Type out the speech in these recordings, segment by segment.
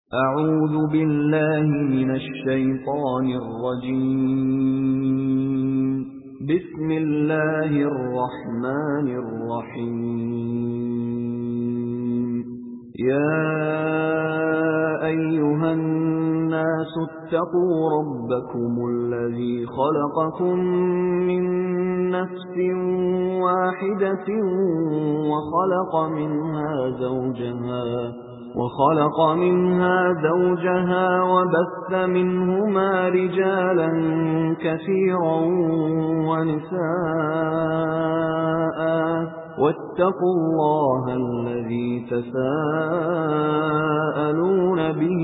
أعوذ بالله من الشيطان الرجيم. بسم الله الرحمن الرحيم. يا أيها الناس اتقوا ربكم الذي خلقكم من نفس واحدة وخلق منها زوجها وبث منهما رجالا كثيرا ونساء واتقوا الله الذي تساءلون به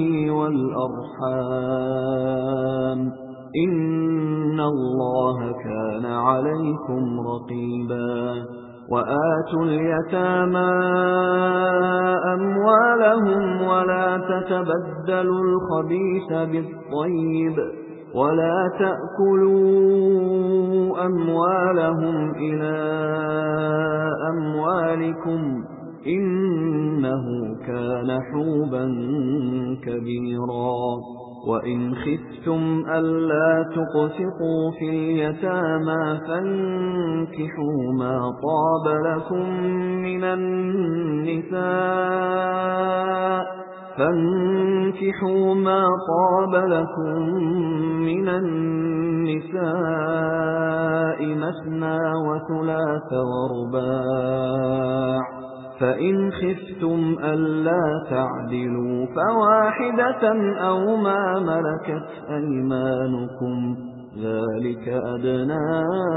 والأرحام إن الله كان عليكم رقيبا. وآتوا اليتامى أموالهم ولا تتبدلوا الخبيث بالطيب ولا تأكلوا أموالهم إلى أموالكم إنه كان حوبا كبيرا. وإن خفتم ألا تقسطوا في اليتامى فانكحوا ما طاب لكم من النساء مثنى وثلاث ورباع. فإن خفتم ألا تعدلوا فواحدة أو ما ملكت أيمانكم ذلك أدنى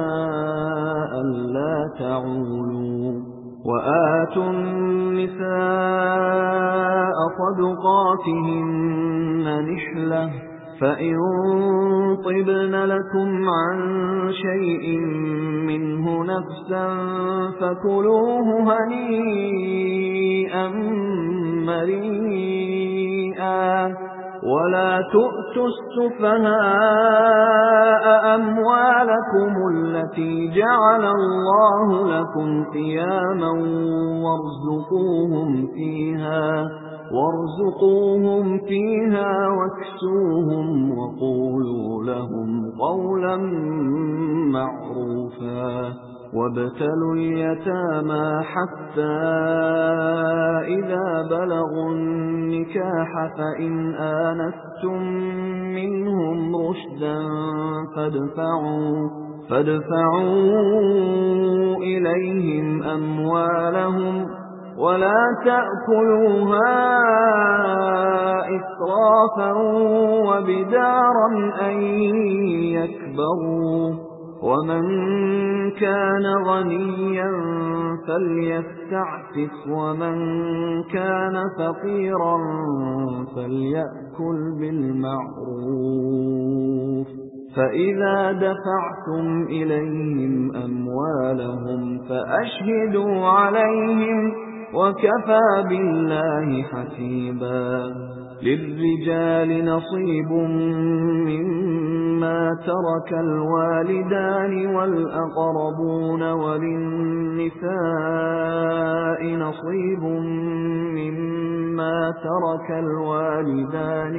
ألا تعولوا. وآتوا النساء صدقاتهن نحلة فإن طبن لكم عن شيء منه نفسا فكلوه هنيئا مريئا. ولا تؤتوا السفهاء أموالكم التي جعل الله لكم قياما وارزقوهم فيها واكسوهم وقولوا لهم قولا معروفا. وابتلوا اليتامى حتى إذا بلغوا النكاح فإن آنستم منهم رشدا فادفعوا إليهم أموالهم ولا تأكلوها إسرافا وبدارا أن يكبروا. ومن كان غنيا فليستعفف ومن كان فقيرا فليأكل بالمعروف. فإذا دفعتم إليهم أموالهم فأشهدوا عليهم وكفى بالله حسيبا. للرجال نصيب مما ترك الوالدان والأقربون وللنساء نصيب مما ترك الوالدان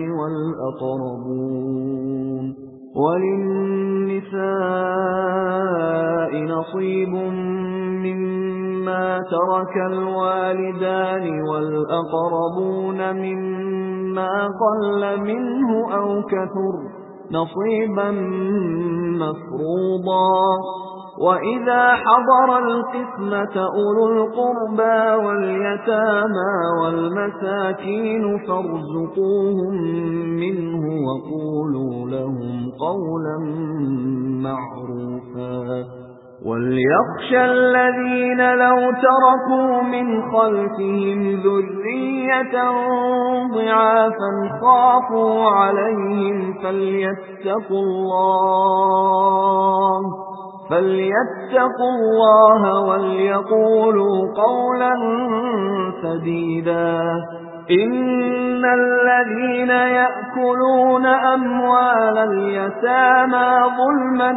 والأقربون مما قل منه أو كثر نصيبا مفروضا. وإذا حضر القسمة أولو القربى واليتامى والمساكين فارزقوهم منه وقولوا لهم قولا معروفا. وليخشى الذين لو تركوا من خلفهم ذرية ضعافا خافوا عليهم فليتقوا الله وليقولوا قولا سديدا. إن الذين يأكلون أموال اليتامى ظلما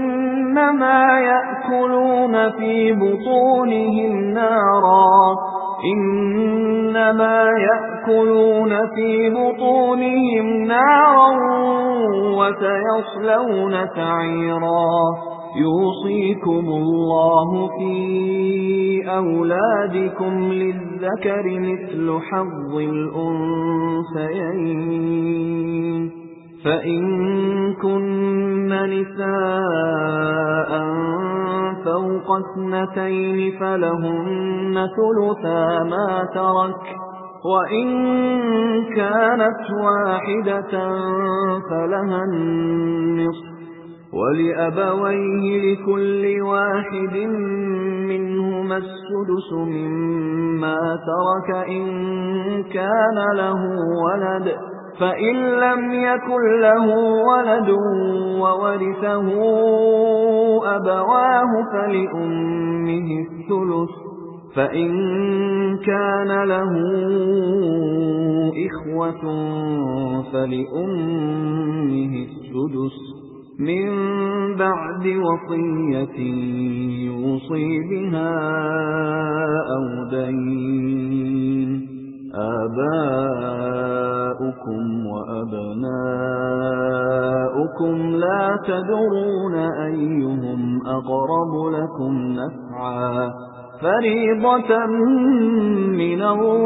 إنما يأكلون في بطونهم نارا إنما يأكلون في بطونهم نارا وسيصلون سعيرا يوصيكم الله في أولادكم للذكر مثل حظ الأنثيين فإن كن نساء فوق 2 فلهن ثلثا ما ترك وإن كانت واحدة فلها النصف ولأبويه لكل واحد منهما السدس مما ترك إن كان له ولد فإن لم يكن له ولد وورثه أبواه فلأمه الثلث فإن كان له إخوة فلأمه السدس من بعد وصية يوصي بها أو دين آباؤكم وأبناؤكم لا تدرون أيهم أقرب لكم نفعا فريضة من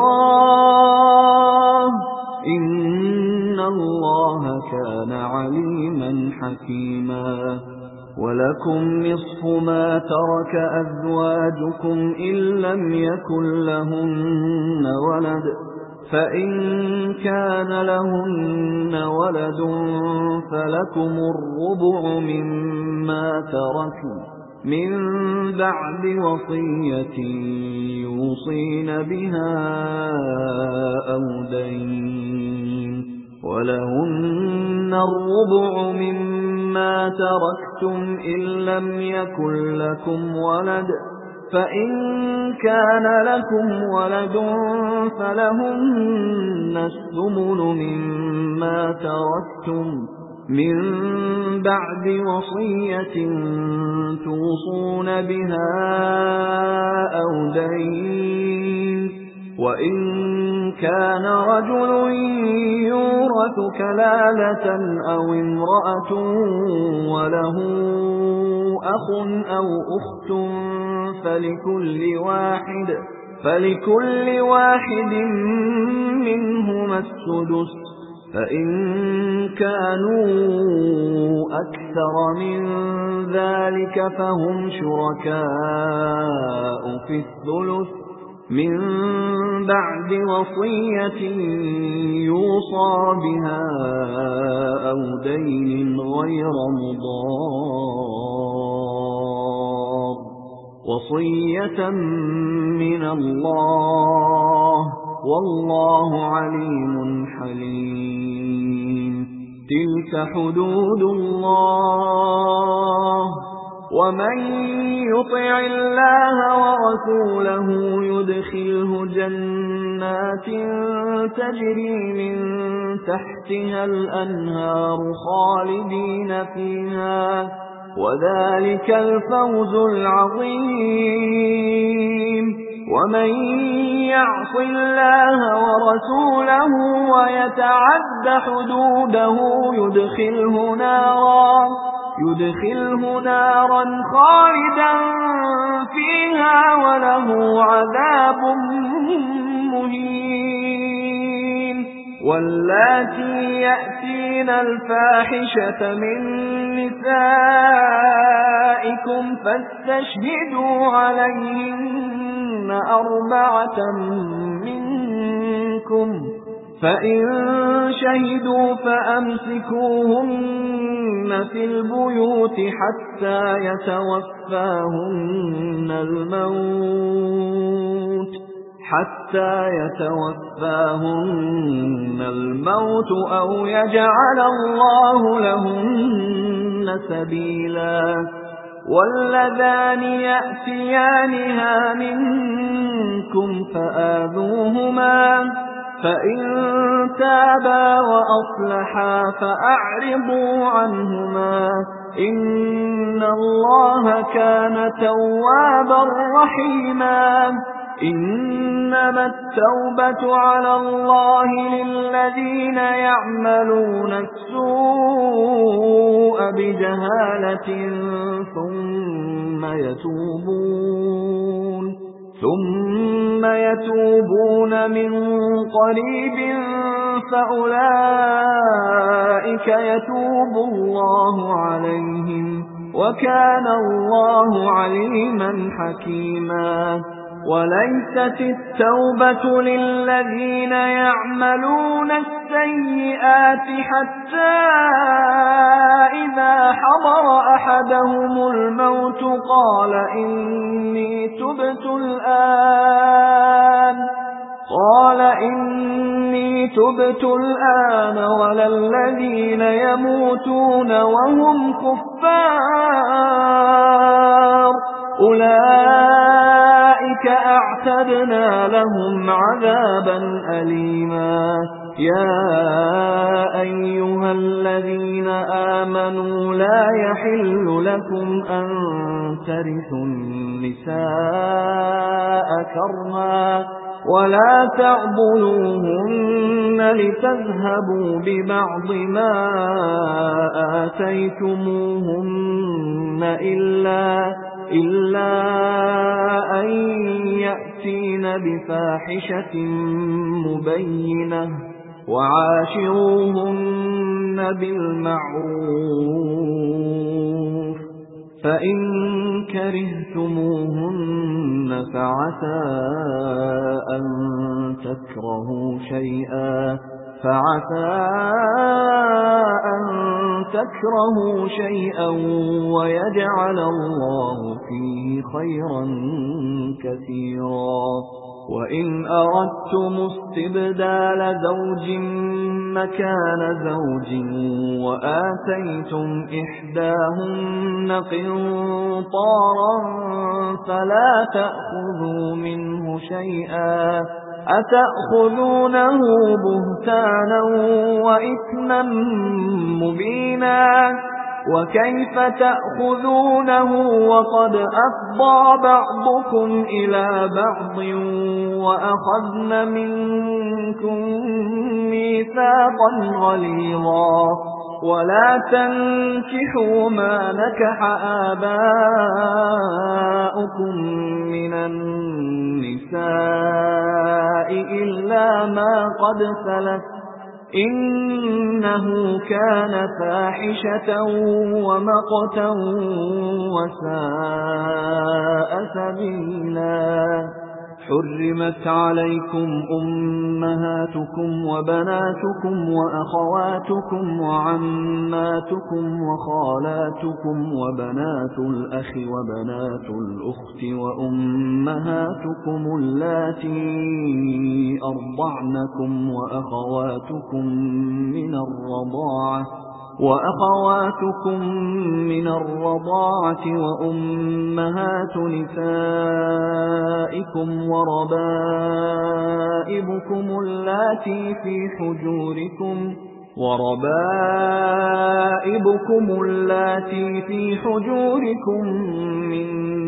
الله إن الله كان عليما حكيما ولكم نصف ما ترك أزواجكم إن لم يكن لهن ولد فإن كان لهن ولد فلكم الربع مما تركوا من بعد وصية يوصين بها أو دين ولهن الربع مما تركتم إن لم يكن لكم ولد فإن كان لكم ولد فلهن الثمن مما تركتم من بعد وصية توصون بها أو دين وإن كان رجل يورث كلالة أو امرأة وله أخ أو أخت فلكل واحد منهما السدس فإن كانوا أكثر من ذلك فهم شركاء في الثلث من بعد وصية يوصى بها أو دين غير مضار وصية من الله والله عليم حليم تلك حدود الله ومن يطع الله ورسوله يدخله جنات تجري من تحتها الأنهار خالدين فيها وذلك الفوز العظيم ومن يعص الله ورسوله ويتعد حدوده يدخله نارا خالدا فيها وله عذاب مهين واللاتي يأتين الفاحشة من نسائكم فاستشهدوا عليهن 4 منكم فإن شهدوا فأمسكوهن في البيوت حتى يتوفاهن الموت أو يجعل الله لهن سبيلا واللذان يأتيانها منكم فآذوهما فإن تابا وأصلحا فأعرضوا عنهما إن الله كان توابا رحيما إنما التوبة على الله للذين يعملون السوء بجهالة ثم يتوبون من قريب فأولئك يتوب الله عليهم وكان الله عليما حكيما وليست التوبة للذين يعملون السيئات حتى إذا حضر أحدهم الموت قال إني تبت الآن ولا الذين يموتون وهم كفار أولئك أعتدنا لهم عذابا أليما يا أيها الذين آمنوا لا يحل لكم أن ترثوا النساء كرها ولا تعضلوهن لتذهبوا ببعض ما آتيتموهن إلا أن يأتين بفاحشة مبينة وعاشروهن بالمعروف فإن كرهتموهن فعسى أن تكرهوا شيئا ويجعل الله فيه خيرا كثيرا وإن أردتم استبدال زوج مكان زوج وآتيتم إحداهن قنطارا فلا تأخذوا منه شيئا أتأخذونه بهتانا وإثما مبينا وكيف تأخذونه وقد أفضى بعضكم إلى بعض وأخذن منكم ميثاقا غليظا ولا تنكحوا ما نكح آباؤكم من النساء إلا ما قد سلف إنه كان فاحشة ومقتا وساء سبيلا حرمت عليكم أمهاتكم وبناتكم وأخواتكم وعماتكم وخالاتكم وبنات الأخ وبنات الأخت وأمهاتكم اللاتي أرضعنكم وأخواتكم من الرضاعة وأمهات نسائكم وربائبكم اللاتي في حجوركم من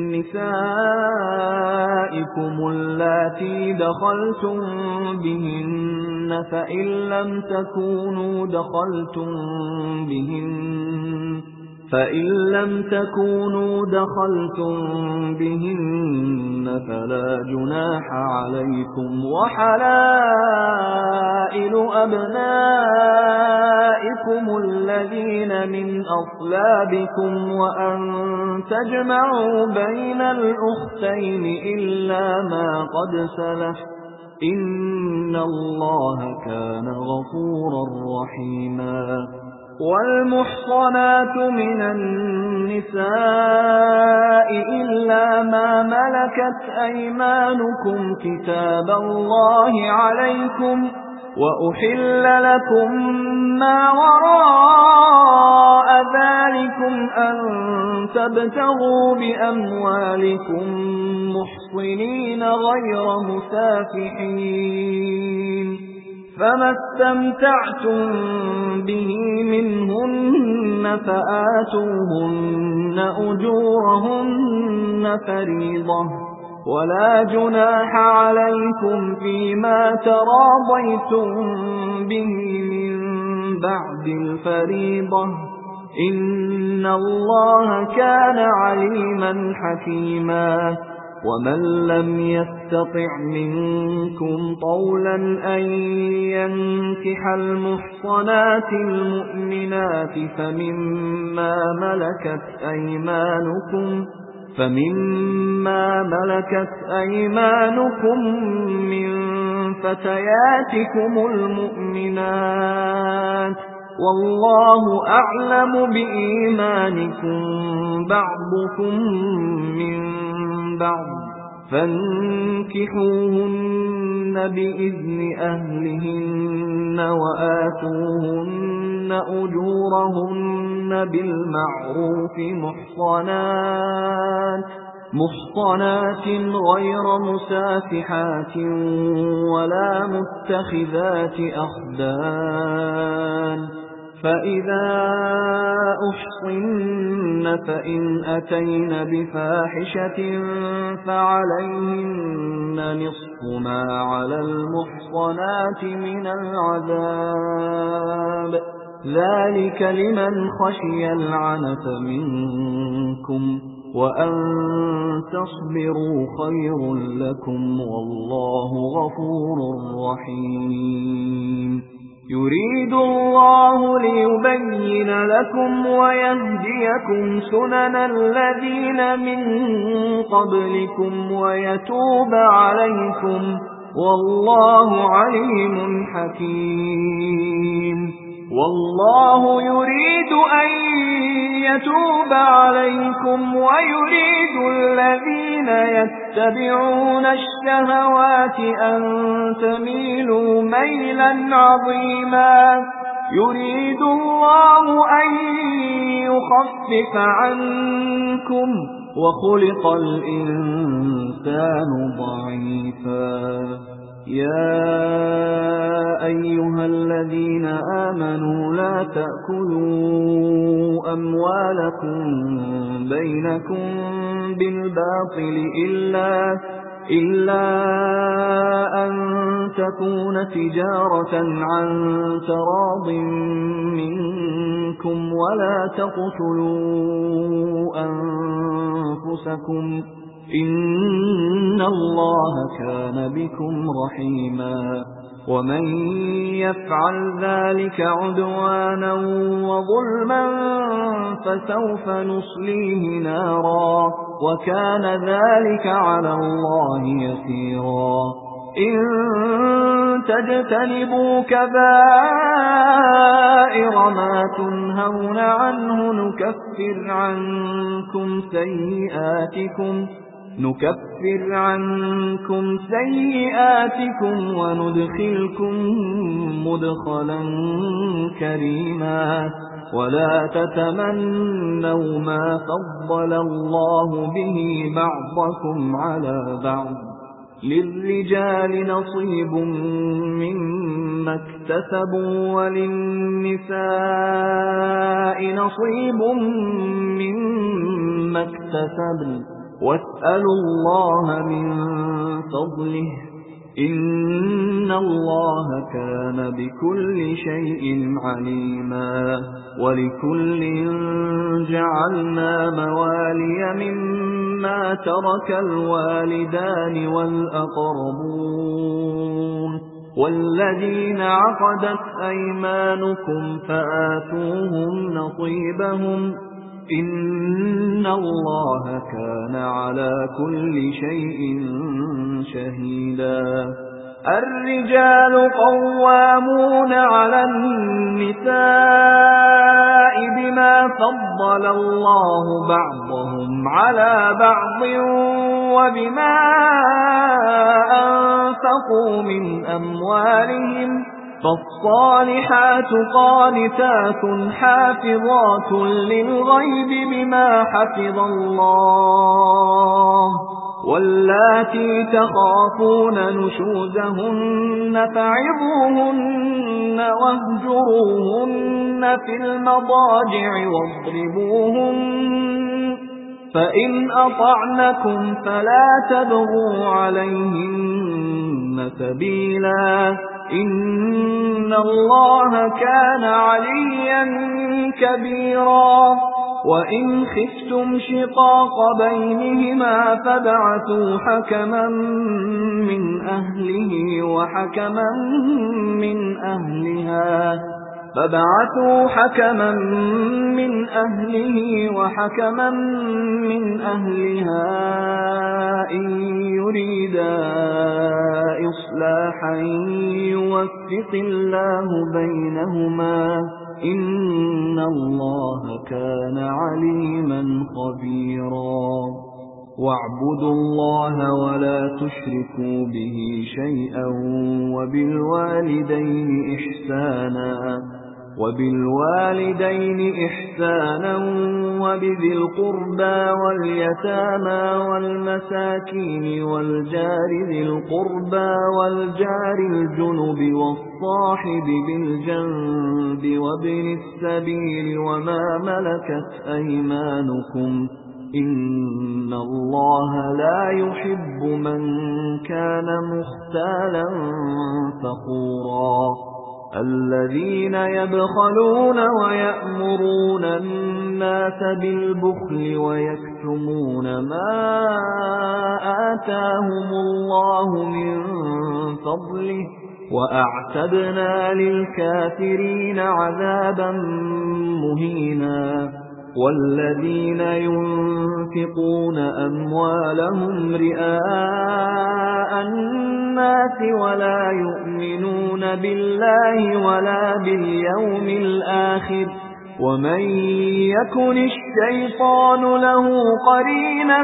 نسائكم اللاتي دخلتم بهن فإن لم تكونوا دخلتم بهن فلا جناح عليكم وحلائل أبنائكم الذين من أصلابكم وأن تجمعوا بين الأختين إلا ما قد سلف إن الله كان غفورا رحيما والمحصنات من النساء إلا ما ملكت أيمانكم كتاب الله عليكم وأحل لكم ما وراء ذلكم أن تبتغوا بأموالكم محصنين غير مسافحين فما استمتعتم به منهن فآتوهن أجورهن فريضة ولا جناح عليكم فيما تراضيتم به من بعد الفريضة إن الله كان عليما حكيما ومن لم يستطع منكم طولا أن ينكح المحصنات المؤمنات فمما ملكت أيمانكم من فتياتكم المؤمنات والله أعلم بإيمانكم بعضكم من بعض فانكحوهن بإذن أهلهن وآتوهن أجورهن بالمعروف محصنات غير مسافحات ولا متخذات أخدان فإذا أحصن فإن أتين بفاحشة فعليهن نصف ما على المحصنات من العذاب ذلك لمن خشي العنت منكم وأن تصبروا خير لكم والله غفور رحيم يريد الله ليبين لكم ويهديكم سنن الذين من قبلكم ويتوب عليكم والله عليم حكيم والله يريد أن يتوب عليكم ويريد الذين يتبعون الشهوات أن تميلوا ميلا عظيما يريد الله أن يخفف عنكم وخلق الإنسان ضعيفا يا أيها الذين آمنوا لا تأكلوا أموالكم بينكم بالباطل إلا أن تكون تجارة عن تراض منكم ولا تقتلوا أنفسكم إن الله كان بكم رحيما ومن يفعل ذلك عدوانا وظلما فسوف نصليه نارا وكان ذلك على الله يسيرا إن تجتنبوا كبائر ما تنهون عنه نكفر عنكم سيئاتكم وندخلكم مدخلا كريما ولا تتمنوا ما فضل الله به بعضكم على بعض للرجال نصيب مما اكتسبوا وللنساء نصيب مما اكتسبن واسألوا الله من فضله إن الله كان بكل شيء عليما ولكل جعلنا موالي مما ترك الوالدان والأقربون والذين عقدت أيمانكم فآتوهم نصيبهم إن الله كان على كل شيء شهيدا الرجال قوامون على النساء بما فضل الله بعضهم على بعض وبما أنفقوا من أموالهم فالصالحات قانتات حافظات للغيب بما حفظ الله واللاتي تخافون نشوزهن فعظوهن واهجروهن في المضاجع واضربوهن فإن أطعنكم فلا تبغوا عليهن سبيلا إن الله كان عليا كبيرا وإن خفتم شقاق بينهما فابعثوا حكما من أهله وحكما من أهلها إن يريدا إصلاحا يوفق الله بينهما إن الله كان عليما خبيرا واعبدوا الله ولا تشركوا به شيئا وبالوالدين إحسانا وبذي القربى واليتامى والمساكين والجار ذي القربى والجار الجنب والصاحب بالجنب وابن السبيل وما ملكت أيمانكم إن الله لا يحب من كان مختالا فخورا الذين يبخلون ويأمرون الناس بالبخل ويكتمون ما آتاهم الله من فضله وأعتدنا للكافرين عذابا مهينا والذين ينفقون أموالهم رئاء الناس ولا يؤمنون بالله ولا باليوم الآخر ومن يكن الشيطان له قرينا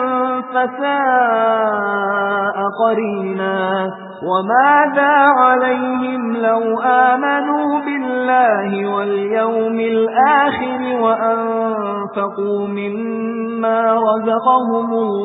فساء قرينا وماذا عليهم لو آمنوا بالله واليوم الآخر وأنفقوا مما رزقهم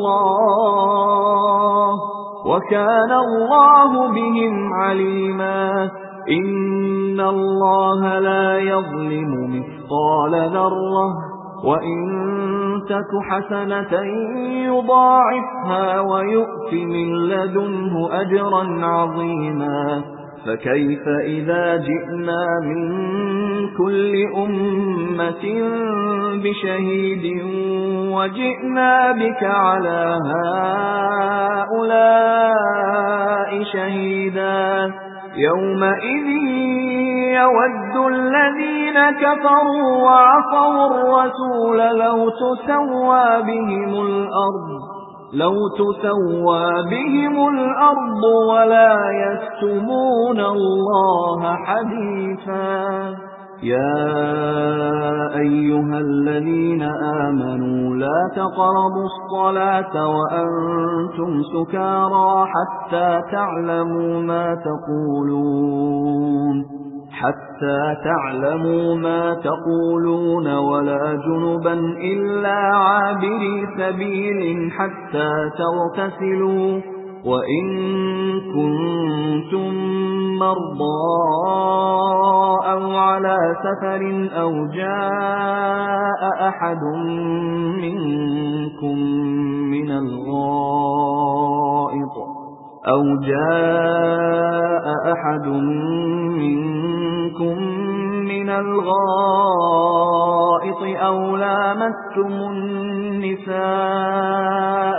الله وكان الله بهم عليما إن الله لا يظلم مثقال ذرة وإن تك حسنة يضاعفها ويؤت من لدنه أجرا عظيما فكيف إذا جئنا من كل أمة بشهيد وجئنا بك على هؤلاء شهيدا يومئذ يود الذين كفروا وعصوا الرسول لو تسوى بهم الأرض ولا يكتمون الله حديثا يا أيها الذين آمنوا لا تقربوا الصلاة وأنتم سكارى حتى تعلموا ما تقولون ولا جنبا إلا عابري سبيل حتى تغتسلوا وإن كنتم مرضى أو على سفر أو جاء أحد منكم من الغائط أو لامستم النساء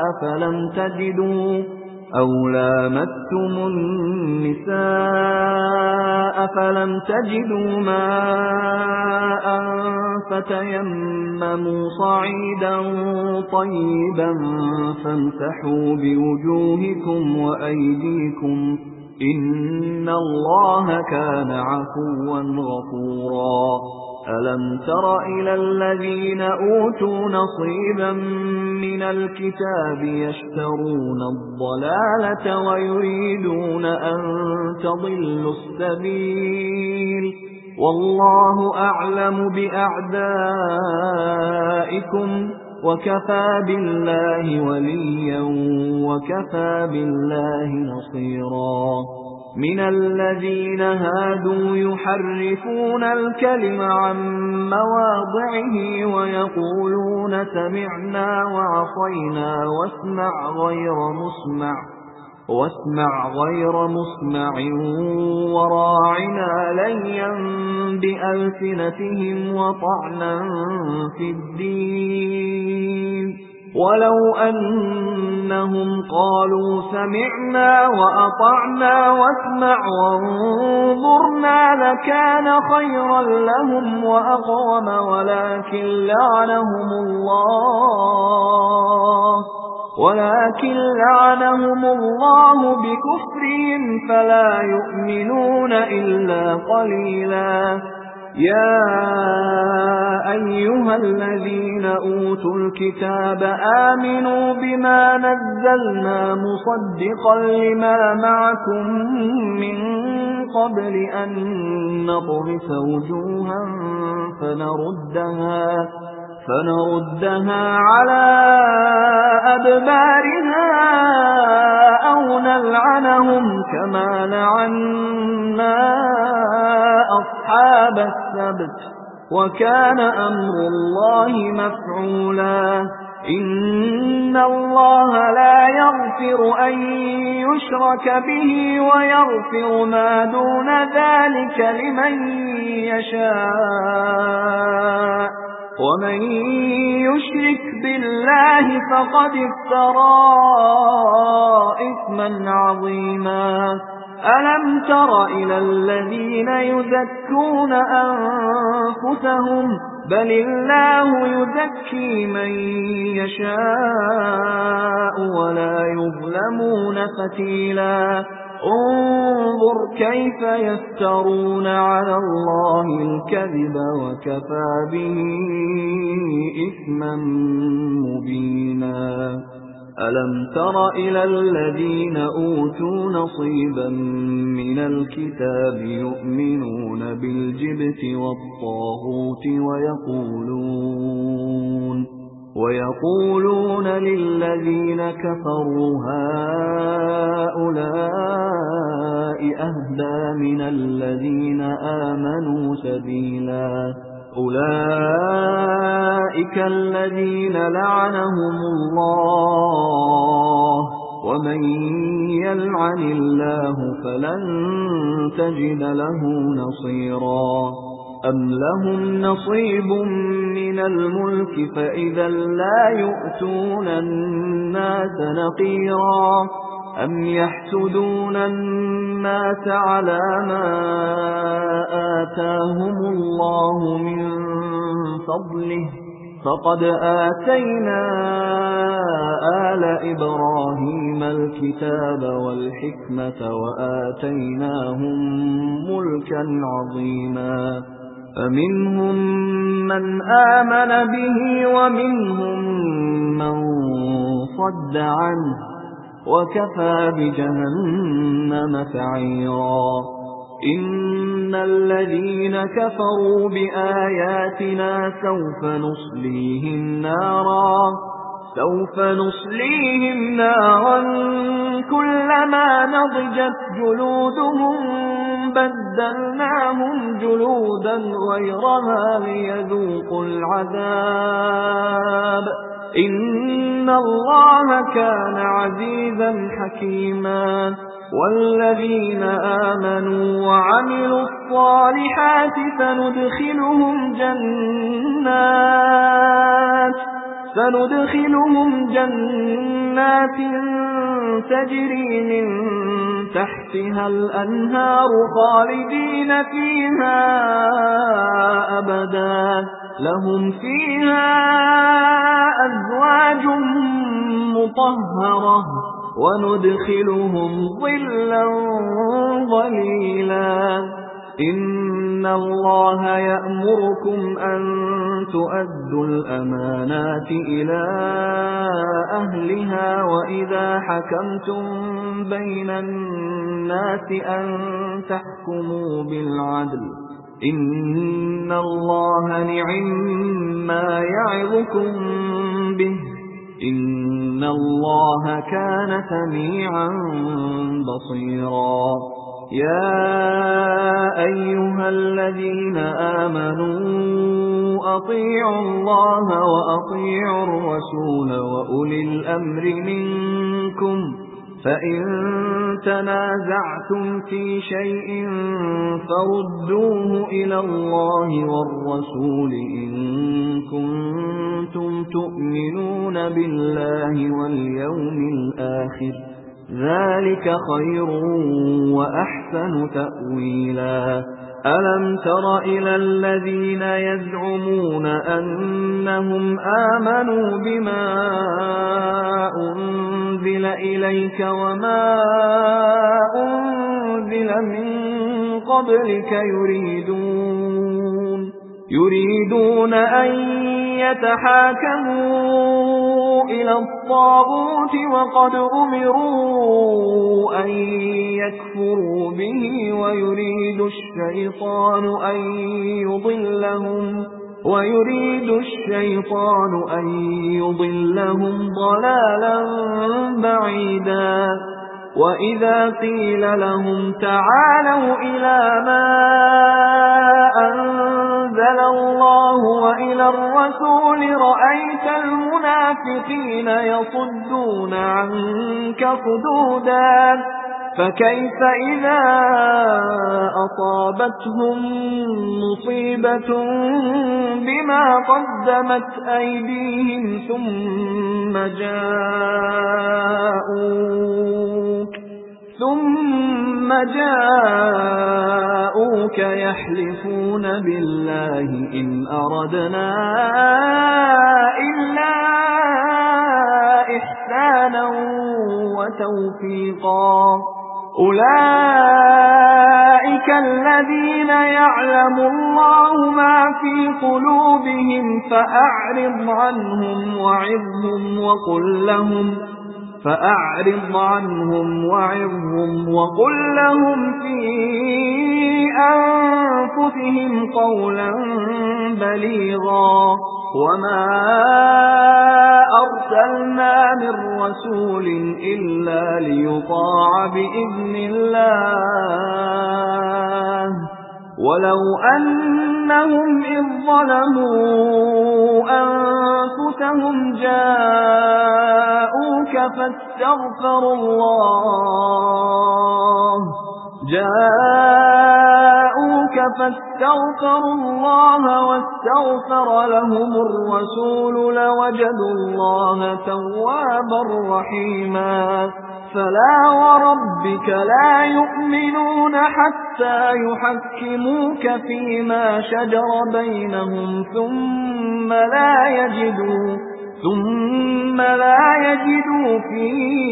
فلم تجدوا ماء فتيمموا صعيدا طيبا فامسحوا بوجوهكم وأيديكم إن الله كان عفوا غفورا ألم تر إلى الذين أوتوا نصيبا من الكتاب يشترون الضلالة ويريدون أن تضلوا السبيل والله أعلم بأعدائكم وكفى بالله وليا وكفى بالله نصيرا من الذين هادوا يحرفون الكلم عن مواضعه ويقولون سمعنا وعصينا واسمع غير مسمع وراعنا ليا بألسنتهم وطعنا في الدين ولو أنهم قالوا سمعنا وأطعنا واسمع وانظرنا لكان خيرا لهم وأقوم ولكن لعنهم الله بكفرهم فلا يؤمنون إلا قليلا. يا أيها الذين أوتوا الكتاب آمنوا بما نزلنا مصدقا لما معكم من قبل أن نطمس وجوها فنردها على أدبارها أو نلعنهم كما لعنا أصحاب السبت وكان أمر الله مفعولا. إن الله لا يغفر أن يشرك به ويغفر ما دون ذلك لمن يشاء ومن يشرك بالله فقد افترى إثما عظيما. ألم تر إلى الذين يزكون أنفسهم بل الله يزكي من يشاء ولا يظلمون فتيلا. انظر كيف يفترون على الله الكذب وكفى به إثما مبينا. ألم تر إلى الذين أوتوا نصيبا من الكتاب يؤمنون بالجبت والطاغوت ويقولون للذين كفروا هؤلاء أهدى من الذين آمنوا سبيلا. أولئك الذين لعنهم الله ومن يلعن الله فلن تجد له نصيرا. أم لهم نصيب من الملك فإذا لا يؤتون الناس نقيرا. أم يحسدون الناس على ما آتاهم الله من فضله فقد آتينا آل إبراهيم الكتاب والحكمة وآتيناهم ملكا عظيما. فمنهم من آمن به ومنهم من صد عنه وكفى بجهنم سعيرا. إن الذين كفروا بآياتنا سوف نصليهم نارا كلما نضجت جلودهم بدلناهم جلودا غيرها ليذوقوا العذاب إن الله كان عزيزا حكيما. والذين آمنوا وعملوا الصالحات سندخلهم جنات تجري من تحتها الأنهار خالدين فيها أبدا لهم فيها أزواج مطهرة وندخلهم ظلا ظليلا. إن الله يأمركم أن تؤدوا الأمانات إلى أهلها وإذا حكمتم بين الناس أن تحكموا بالعدل إن الله نعما يعظكم به إن الله كان سميعا بصيرا. يا أيها الذين آمنوا أطيعوا الله وأطيعوا الرسول وأولي الأمر منكم فإن تنازعتم في شيء فردوه إلى الله والرسول إن كنتم تؤمنون بالله واليوم الآخر ذلك خير وأحسن تأويلا ألم تر إلى الذين يزعمون أنهم آمنوا بما أنزل إليك وما أنزل من قبلك يريدون أن يتحاكموا إلى الطاغوت وقد أمروا أن يكفروا به ويريد الشيطان أن يضلهم ضلالا بعيدا وإذا قيل لهم تعالوا إلى ما أنزل الله وإلى الرسول رأيت المنافقين يصدون عنك صدودا فكيف إذا أصابتهم مصيبة بما قدمت أيديهم ثم جاءوك يحلفون بالله إن أردنا إلا إحسانا وتوفيقا أولئك الذين يعلم الله ما في قلوبهم فأعرض عنهم وقل لهم في أنفسهم قولا بليغا وما أرسلنا من رسول إلا ليطاع بإذن الله ولو أنهم إذ ظلموا أنفسهم جاءوك فاستغفروا الله واستغفر لهم الرسول لوجدوا الله توابا رحيما فلا وربك لا يؤمنون حتى يحكموك فيما شجر بينهم ثم لا يجدوا في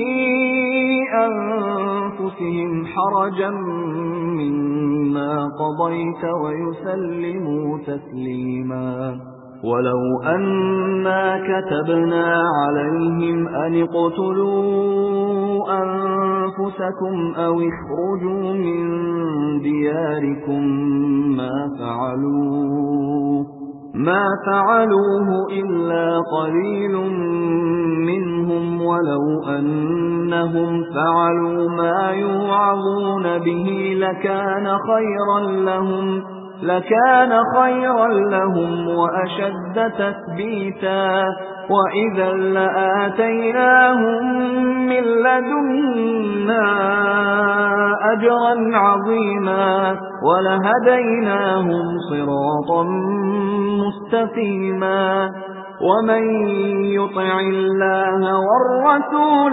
أنفسهم حرجا مما قضيت ويسلموا تسليما ولو أنا كتبنا عليهم أن اقتلوا أنفسكم أو اخرجوا من دياركم ما فعلوه إلا قليل منهم ولو أنهم فعلوا ما يوعظون به لكان خيرا لهم وأشد تثبيتا وإذا لآتيناهم من لدنا أجرا عظيما ولهديناهم صراطا مستقيما ومن يطع الله والرسول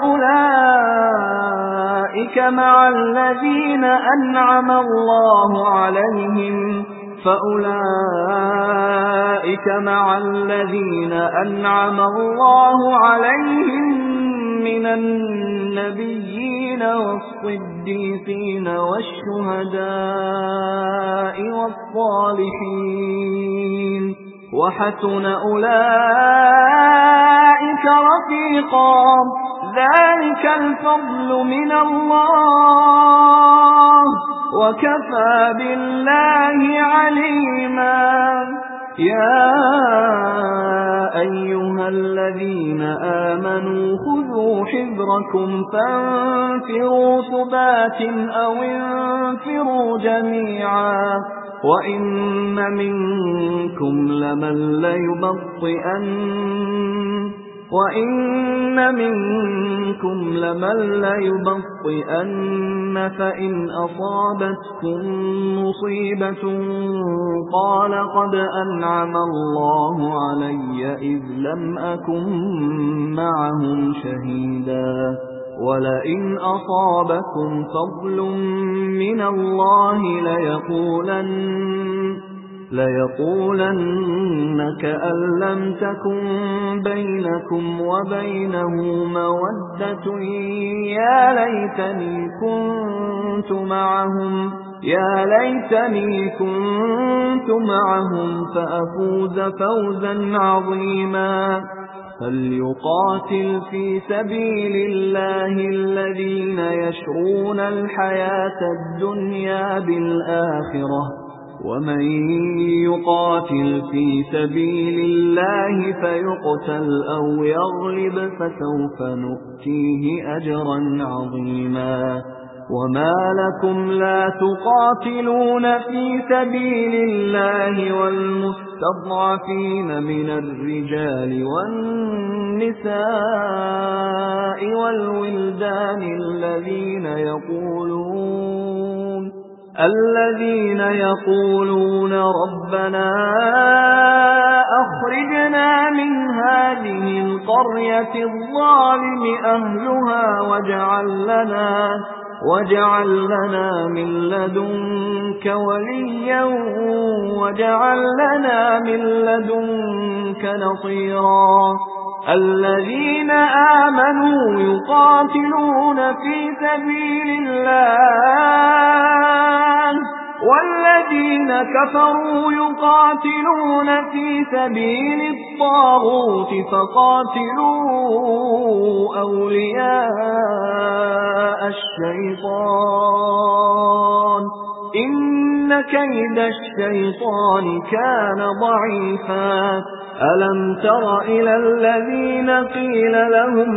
فأولئك مع الذين أنعم الله عليهم من النبيين والصديقين والشهداء والصالحين وحسن أولئك رفيقا ذلك الفضل من الله وكفى بالله عليما يا أيها الذين آمنوا خذوا حذركم فانفروا ثبات أو انفروا جميعا وإن منكم لمن ليبطئن فإن أصابتكم مصيبة قال قد أنعم الله علي إذ لم أكن معهم شهيدا ولئن أصابكم فضل من الله ليقولن كأن لم تكن بينكم وبينه مودة يا ليتني كنت معهم فأفوز فوزا عظيما فليقاتل في سبيل الله الذين يشرون الحياة الدنيا بالآخرة ومن يقاتل في سبيل الله فيقتل أو يغلب فسوف نؤتيه أجرا عظيما وما لكم لا تقاتلون في سبيل الله والمستضعفين من الرجال والنساء والولدان الذين يقولون ربنا أخرجنا من هذه القرية الظالم أهلها واجعل لنا من لدنك وليا واجعل لنا من لدنك نصيرا الذين آمنوا يقاتلون في سبيل الله والذين كفروا يقاتلون في سبيل الطاغوت فقاتلوا أولياء الشيطان إن كيد الشيطان كان ضعيفا ألم تر إلى الذين قيل لهم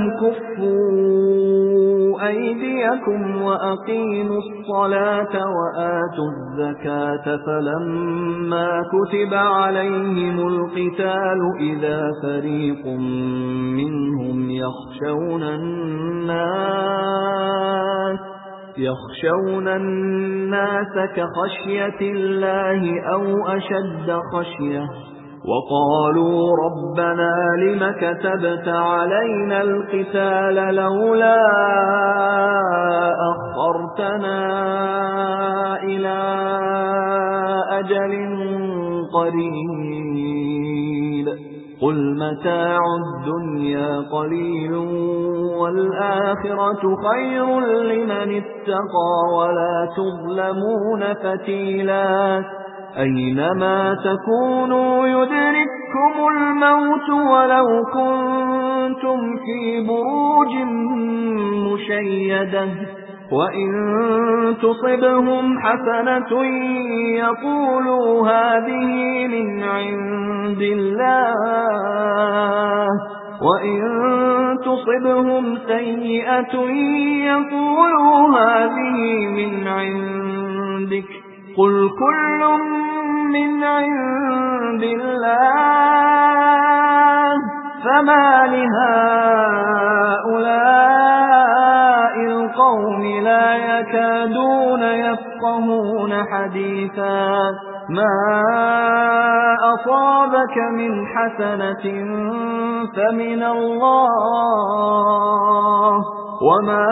كفوا أيديكم وأقيموا الصلاة وآتوا الزكاة فلما كتب عليهم القتال إذا فريق منهم يخشون الناس كخشية الله أو أشد خشية وقالوا ربنا لم كتبت علينا القتال لولا أخرتنا إلى أجل قريب قل متاع الدنيا قليل والآخرة خير لمن اتقى ولا تظلمون فتيلا أينما تكونوا يدرككم الموت ولو كنتم في بروج مشيدة وإن تصبهم حسنة يقولوا هذه من عند الله وإن تصبهم سيئة يقولوا هذه من عندك قل كل من عند الله فما لهؤلاء القوم لا يكادون يفقهون حديثا ما أصابك من حسنة فمن الله وما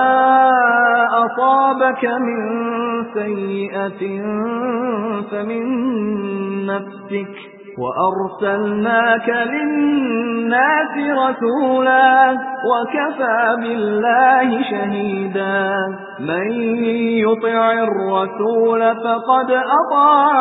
أصابك من سيئة فمن نفسك وأرسلناك للناس رسولا وكفى بالله شهيدا من يطع الرسول فقد أطاع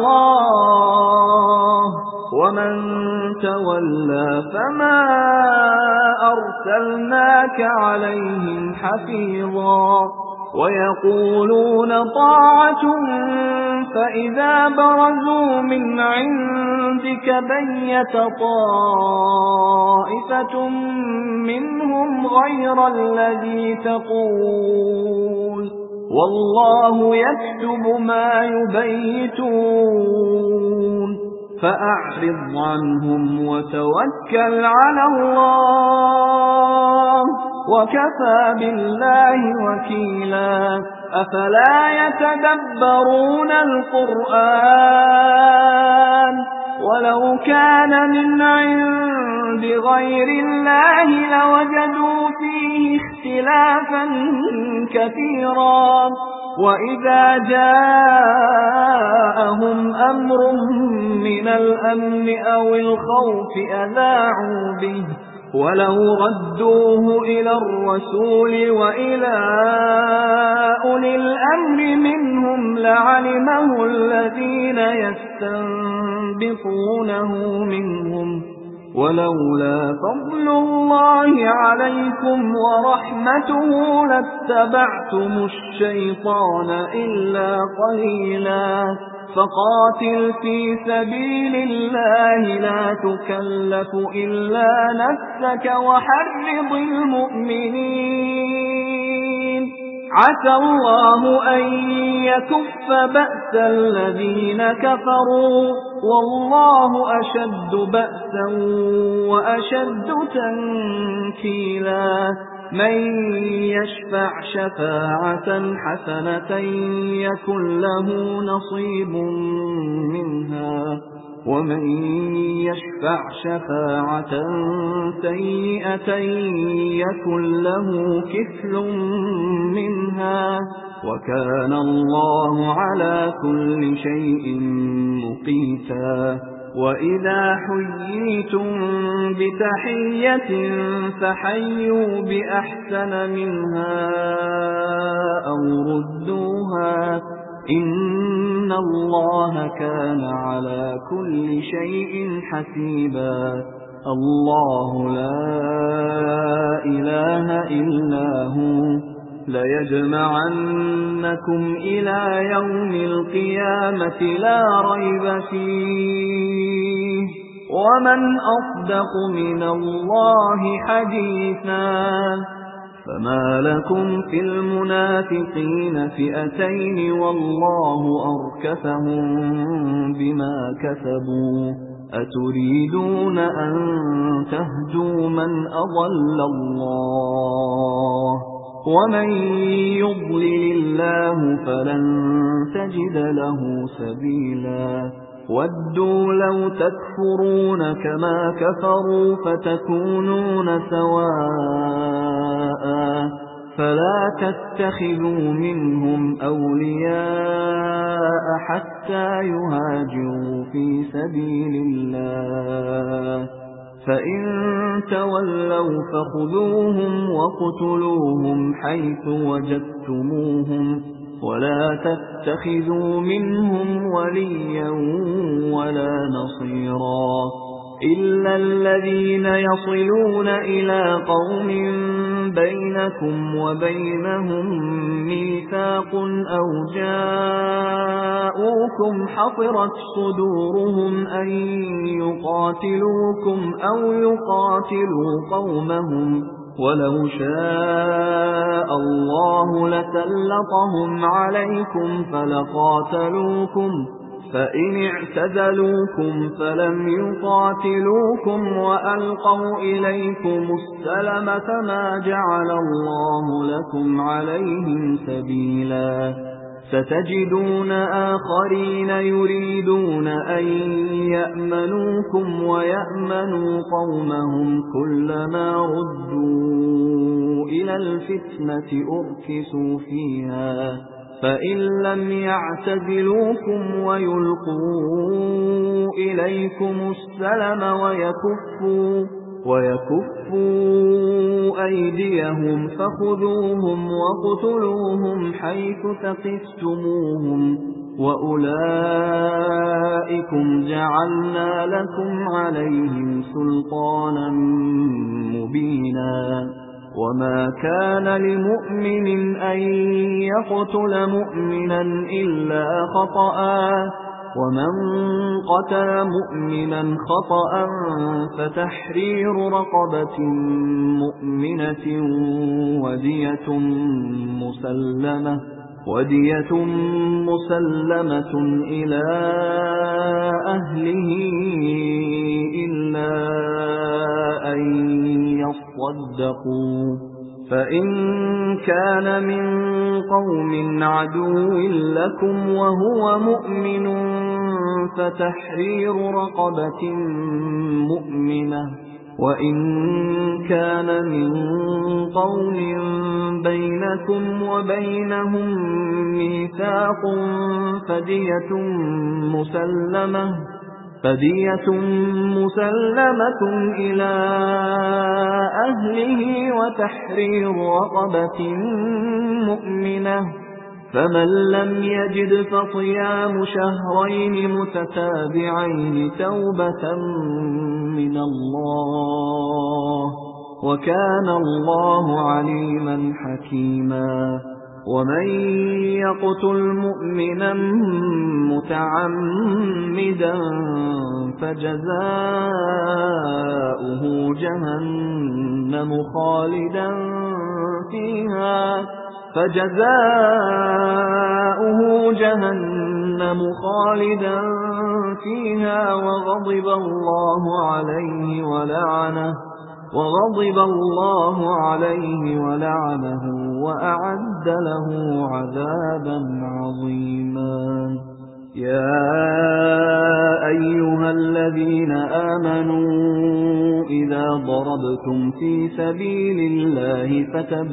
الله ومن تولى فما أرسلناك عليهم حفيظا ويقولون طاعة فإذا برزوا من عندك بيت طائفة منهم غير الذي تقول والله يكتب ما يبيتون فأعرض عنهم وتوكل على الله وكفى بالله وكيلا أفلا يتدبرون القرآن ولو كان من عند غير الله لوجدوا فيه اختلافا كثيرا وإذا جاءهم أمر من الأمن أو الخوف أذاعوا به ولو ردوه إلى الرسول وإلى أولي الأمر منهم لعلمه الذين يستنبطونه منهم ولولا فضل الله عليكم ورحمته لاتبعتم الشيطان إلا قليلا فقاتل في سبيل الله لا تكلف إلا نفسك وحرض المؤمنين عسى الله أن يكف بأس الذين كفروا والله أشد بأسا وأشد تنكيلا من يشفع شفاعة حسنة يكن له نصيب منها ومن يشفع شفاعة سيئة يكن له كفل منها وكان الله على كل شيء مقيتا وإذا حييتم بتحية فحيوا بأحسن منها أو ردوها إن الله كان على كل شيء حسيبا الله لا إله إلا هو ليجمعنكم إلى يوم القيامة لا ريب فيه ومن أصدق من الله حديثا فما لكم في المنافقين فئتين والله أركسهم بما كسبوا أتريدون أن تهدوا من أضل الله ومن يضلل الله فلن تجد له سبيلا ودوا لو تكفرون كما كفروا فتكونون سواء فلا تتخذوا منهم أولياء حتى يهاجروا في سبيل الله فإن تولوا فخذوهم وقتلوهم حيث وجدتموهم ولا تتخذوا منهم وليا ولا نصيرا إلا الذين يصلون إلى قوم بينكم وبينهم ميثاق أو جاءوكم حصرت صدورهم أن يقاتلوكم أو يقاتلوا قومهم ولو شاء الله لسلطهم عليكم فلقاتلوكم فإن اعتزلوكم فلم يقاتلوكم وألقوا إليكم السلم فما جعل الله لكم عليهم سبيلا ستجدون آخرين يريدون أن يأمنوكم ويأمنوا قومهم كلما ردوا إلى الفتنة أركسوا فيها فإن لم يعتزلوكم ويلقوا إليكم السلم ويكفوا أيديهم فخذوهم وقتلوهم حيث ثقفتموهم وأولئكم جعلنا لكم عليهم سلطانا مبينا وما كان لمؤمن أن يقتل مؤمنا إلا خطأ ومن قتل مؤمنا خطأ فتحرير رقبة مؤمنة ودية مسلمة إلى أهله إلا أن يصدقوا فإن كان من قوم عدو لكم وهو مؤمن فتحرير رقبة مؤمنة وإن كان من قوم بينكم وبينهم ميثاق فدية مسلمة إلى أهله وتحرير رقبة مؤمنة فمن لم يجد فصيام شهرين متتابعين توبة من الله وكان الله عليما حكيما ومن يقتل مؤمنا متعمدا فجزاؤه جهنم خالدا فيها وغضب الله عليه ولعنه وأعد له عذابا عظيما يا أيها الذين آمنوا إذا ضربتم في سبيل الله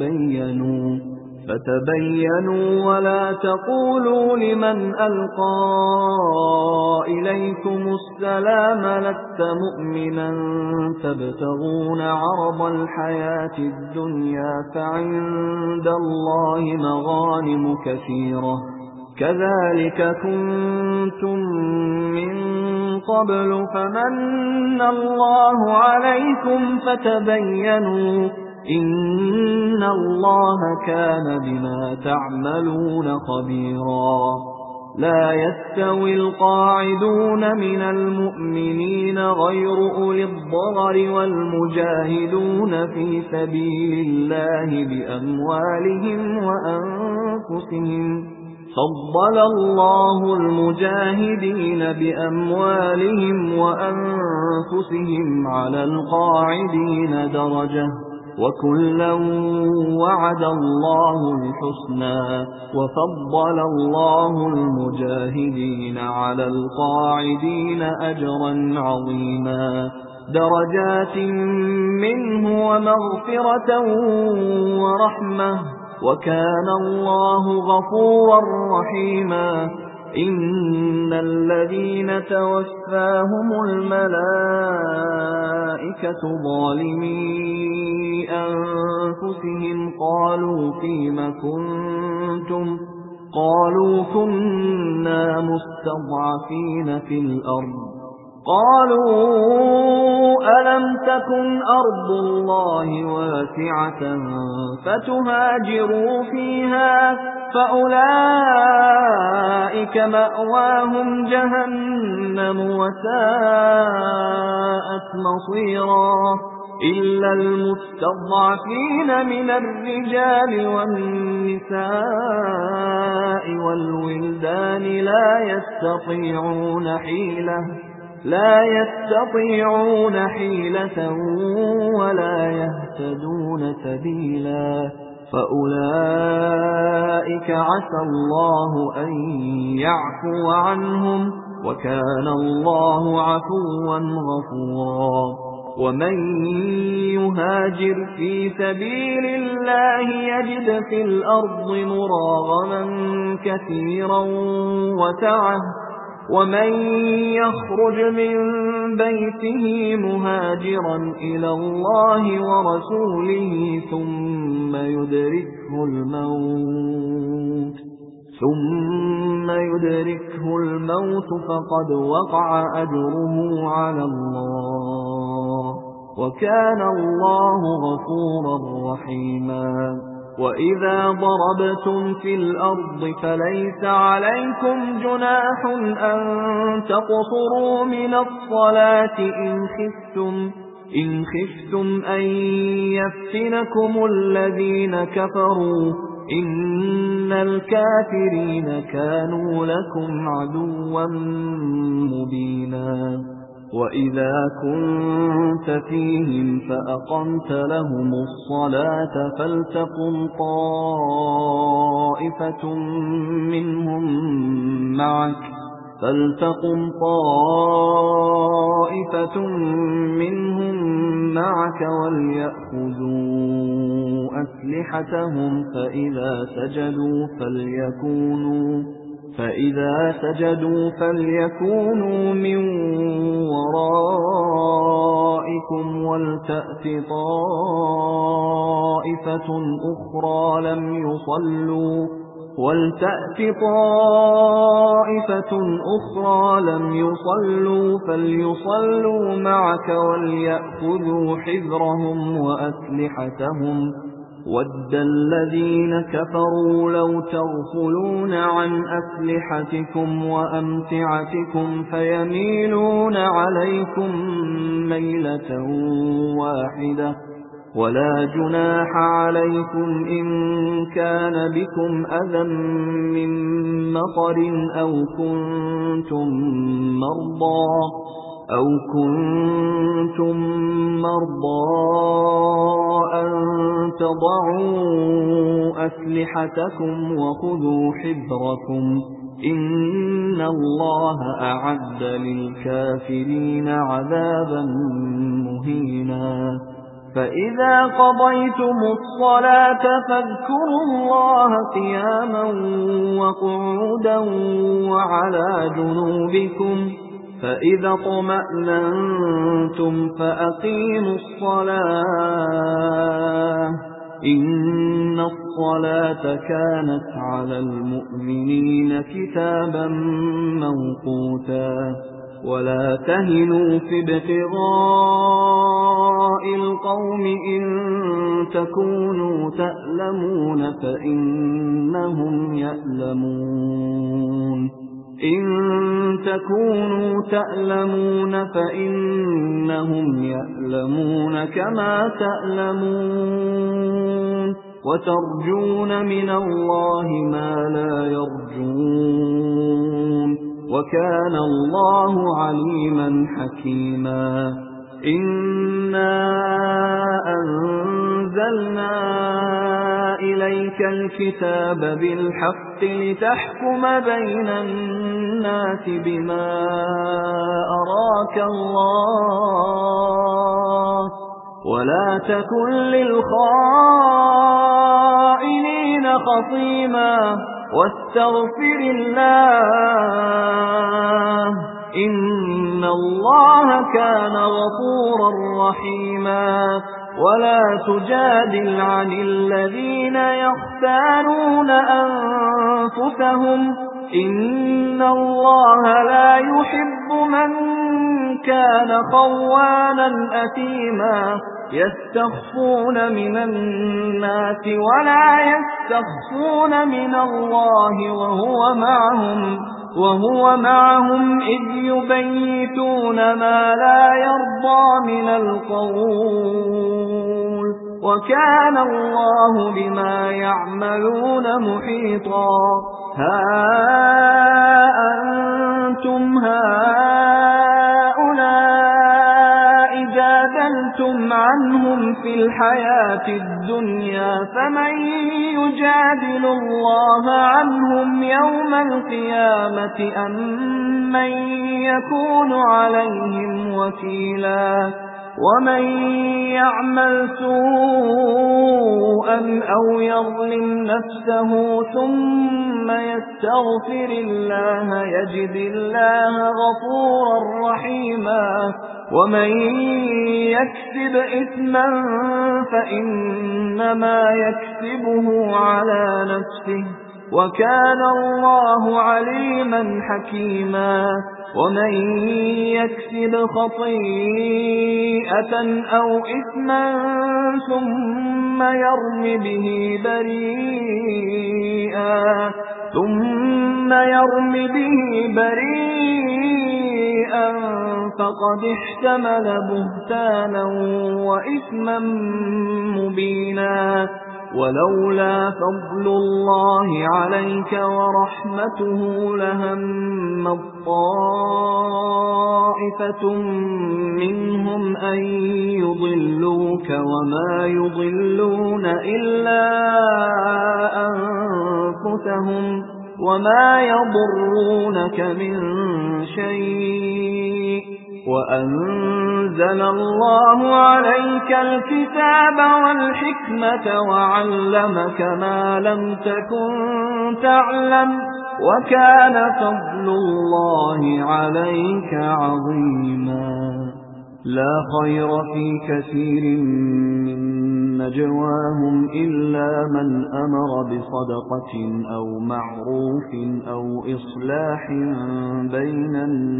فتبينوا ولا تقولوا لمن ألقى إليكم السلام لست مؤمنا تبتغون عرض الحياة الدنيا فعند الله مغانم كثيرة كذلك كنتم من قبل فمن الله عليكم فتبينوا إن الله كان بما تعملون خبيرا لا يستوي القاعدون من المؤمنين غير أولي الضرر والمجاهدون في سبيل الله بأموالهم وأنفسهم فضل الله المجاهدين بأموالهم وأنفسهم على القاعدين درجة وكلا وعد الله الحسنى وفضل الله المجاهدين على القاعدين أجرا عظيما درجات منه ومغفرة ورحمة وكان الله غفورا رحيما إن الذين توفاهم الملائكة ظالمي أنفسهم قالوا فيم كنتم قالوا كنا مستضعفين في الأرض قالوا ألم تكن أرض الله واسعة فتهاجروا فيها فأولئك مأواهم جهنم وساءت مصيرا إلا المستضعفين من الرجال والنساء والولدان لا يستطيعون حيلة ولا يهتدون سبيلا فأولئك عسى الله أن يعفو عنهم وكان الله عفوا غفورا ومن يهاجر في سبيل الله يجد في الأرض مراغما كثيرا وسعة ومن يخرج من بيته مهاجرا إلى الله ورسوله ثم يدركه الموت فقد وقع أجره على الله وكان الله غفورا رحيما وإذا ضربتم في الأرض فليس عليكم جناح أن تقصروا من الصلاة إن خفتم أن يفتنكم الذين كفروا إن الكافرين كانوا لكم عدوا مبينا وإذا كنت فيهم فأقمت لهم الصلاة فلتقم طائفة منهم معك وليأخذوا أسلحتهم فإذا سجدوا فليكونوا من ورائكم ولتأت طائفة أخرى لم يصلوا فليصلوا معك وليأخذوا حذرهم وأسلحتهم وَدَّ الَّذِينَ كَفَرُوا لَوْ تَغْفُلُونَ عَنْ أَسْلِحَتِكُمْ وَأَمْتِعَتِكُمْ فَيَمِيلُونَ عَلَيْكُمْ مَيْلَةً وَاحِدَةً وَلَا جُنَاحَ عَلَيْكُمْ إِن كَانَ بِكُمْ أَذًى مِّن مَّطَرٍ أَوْ كُنتُم مَّرْضَىٰ أَن تَضَعُوا أَسْلِحَتَكُمْ وَخُذُوا حِذْرَكُمْ إِنَّ اللَّهَ أَعَدَّ لِلْكَافِرِينَ عَذَابًا مُّهِينًا فَإِذَا قَضَيْتُمُ الصَّلَاةَ فاذكروا اللَّهَ قِيَامًا وَقُعُودًا وَعَلَى جُنُوبِكُمْ فَإِذَا اطْمَأْنَنتُمْ فَأَقِيمُوا الصَّلَاةَ إِنَّ الصَّلَاةَ كَانَتْ عَلَى الْمُؤْمِنِينَ كِتَابًا مَّوْقُوتًا وَلَا تَهِنُوا في ابْتِغَاءِ الْقَوْمِ إِن تَكُونُوا تَأْلَمُونَ فَإِنَّهُمْ يَأْلَمُونَ كَمَا تَأْلَمُونَ وَتَرْجُونَ مِنَ اللَّهِ مَا لَا يَرْجُونَ وَكَانَ اللَّهُ عَلِيمًا حَكِيمًا إِنَّا أَنزَلْنَا إِلَيْكَ الْكِتَابَ بِالْحَقِّ لِتَحْكُمَ بَيْنَ النَّاسِ بِمَا أَرَاكَ اللَّهُ وَلَا تَكُن لِّلْخَائِنِينَ خَصِيمًا وَاسْتَغْفِرِ اللَّهَ إِنَّ اللَّهَ كَانَ غَفُورًا رَّحِيمًا وَلَا تُجَادِلْ عَنِ الَّذِينَ يَخْتَانُونَ أَنفُسَهُمْ إِنَّ اللَّهَ لَا يُحِبُّ مَن كَانَ خَوَّانًا أَثِيمًا يَسْتَخْفُونَ مِنَ النَّاسِ وَلَا يَسْتَخْفُونَ مِنَ اللَّهِ وَهُوَ معهم إِذْ يُبَيِّتُونَ مَا لَا يَرْضَىٰ مِنَ الْقَوْلِ وَكَانَ اللَّهُ بِمَا يَعْمَلُونَ مُحِيطًا ها أنتم هؤلاء جادلتم عنهم في الحياة الدنيا فمن يجادل الله عنهم يوم القيامة أم من يكون عليهم وكيلا ومن يعمل سوءا أو يظلم نفسه ثم يستغفر الله يجد الله غفورا رحيما ومن يكسب إثما فإنما يكسبه على نفسه وكان الله عليما حكيما ومن يكسب خطيئة أو إثما ثم يرم به بريئا فقد احتمل بهتانا وإثما مبينا ولولا فضل الله عليك ورحمته لهم طائفة منهم أن يضلوك وما يضلون إلا أنفسهم وما يضرونك من شيء وأنزل الله عليك الكتاب والحكمة وعلمك ما لم تكن تعلم وكان فضل الله عليك عظيما لا خير في كثير من نجواهم إلا من أمر بصدقة أو معروف أو إصلاح بين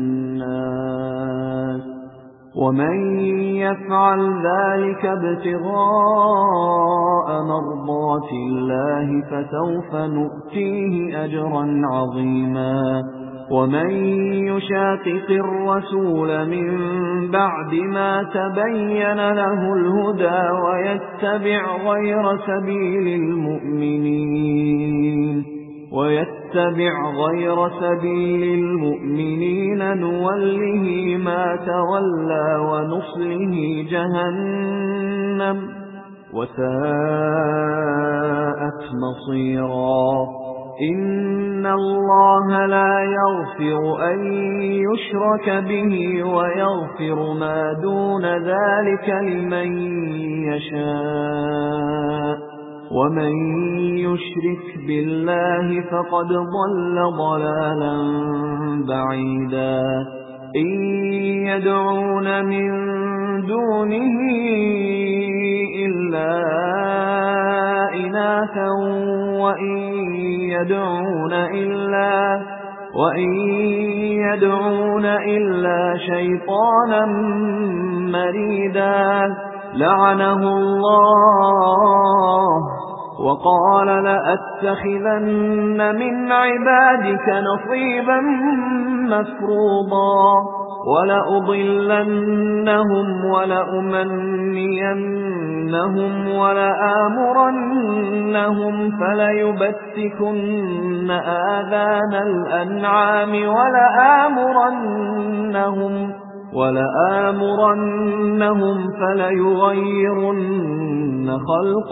الناس ومن يفعل ذلك ابتغاء مرضات الله فسوف نؤتيه أجرا عظيما ومن يشاقق الرسول من بعد ما تبين له الهدى ويتبع غير سبيل المؤمنين نوله ما تولى ونصله جهنم وساءت مصيرا إن الله لا يغفر أن يشرك به ويغفر ما دون ذلك لمن يشاء ومن يشرك بالله فقد ضل ضلالا بعيدا إن يدعون من دونه إلا إناثا وإن يدعون إلا شيطانا مريدا لعنه الله وقال لأتخذن من عبادك نصيبا مفروضا ولأضلنهم ولأمنينهم ولآمرنهم فليبتكن آذان الأنعام ولآمرنهم فليغيرن خلق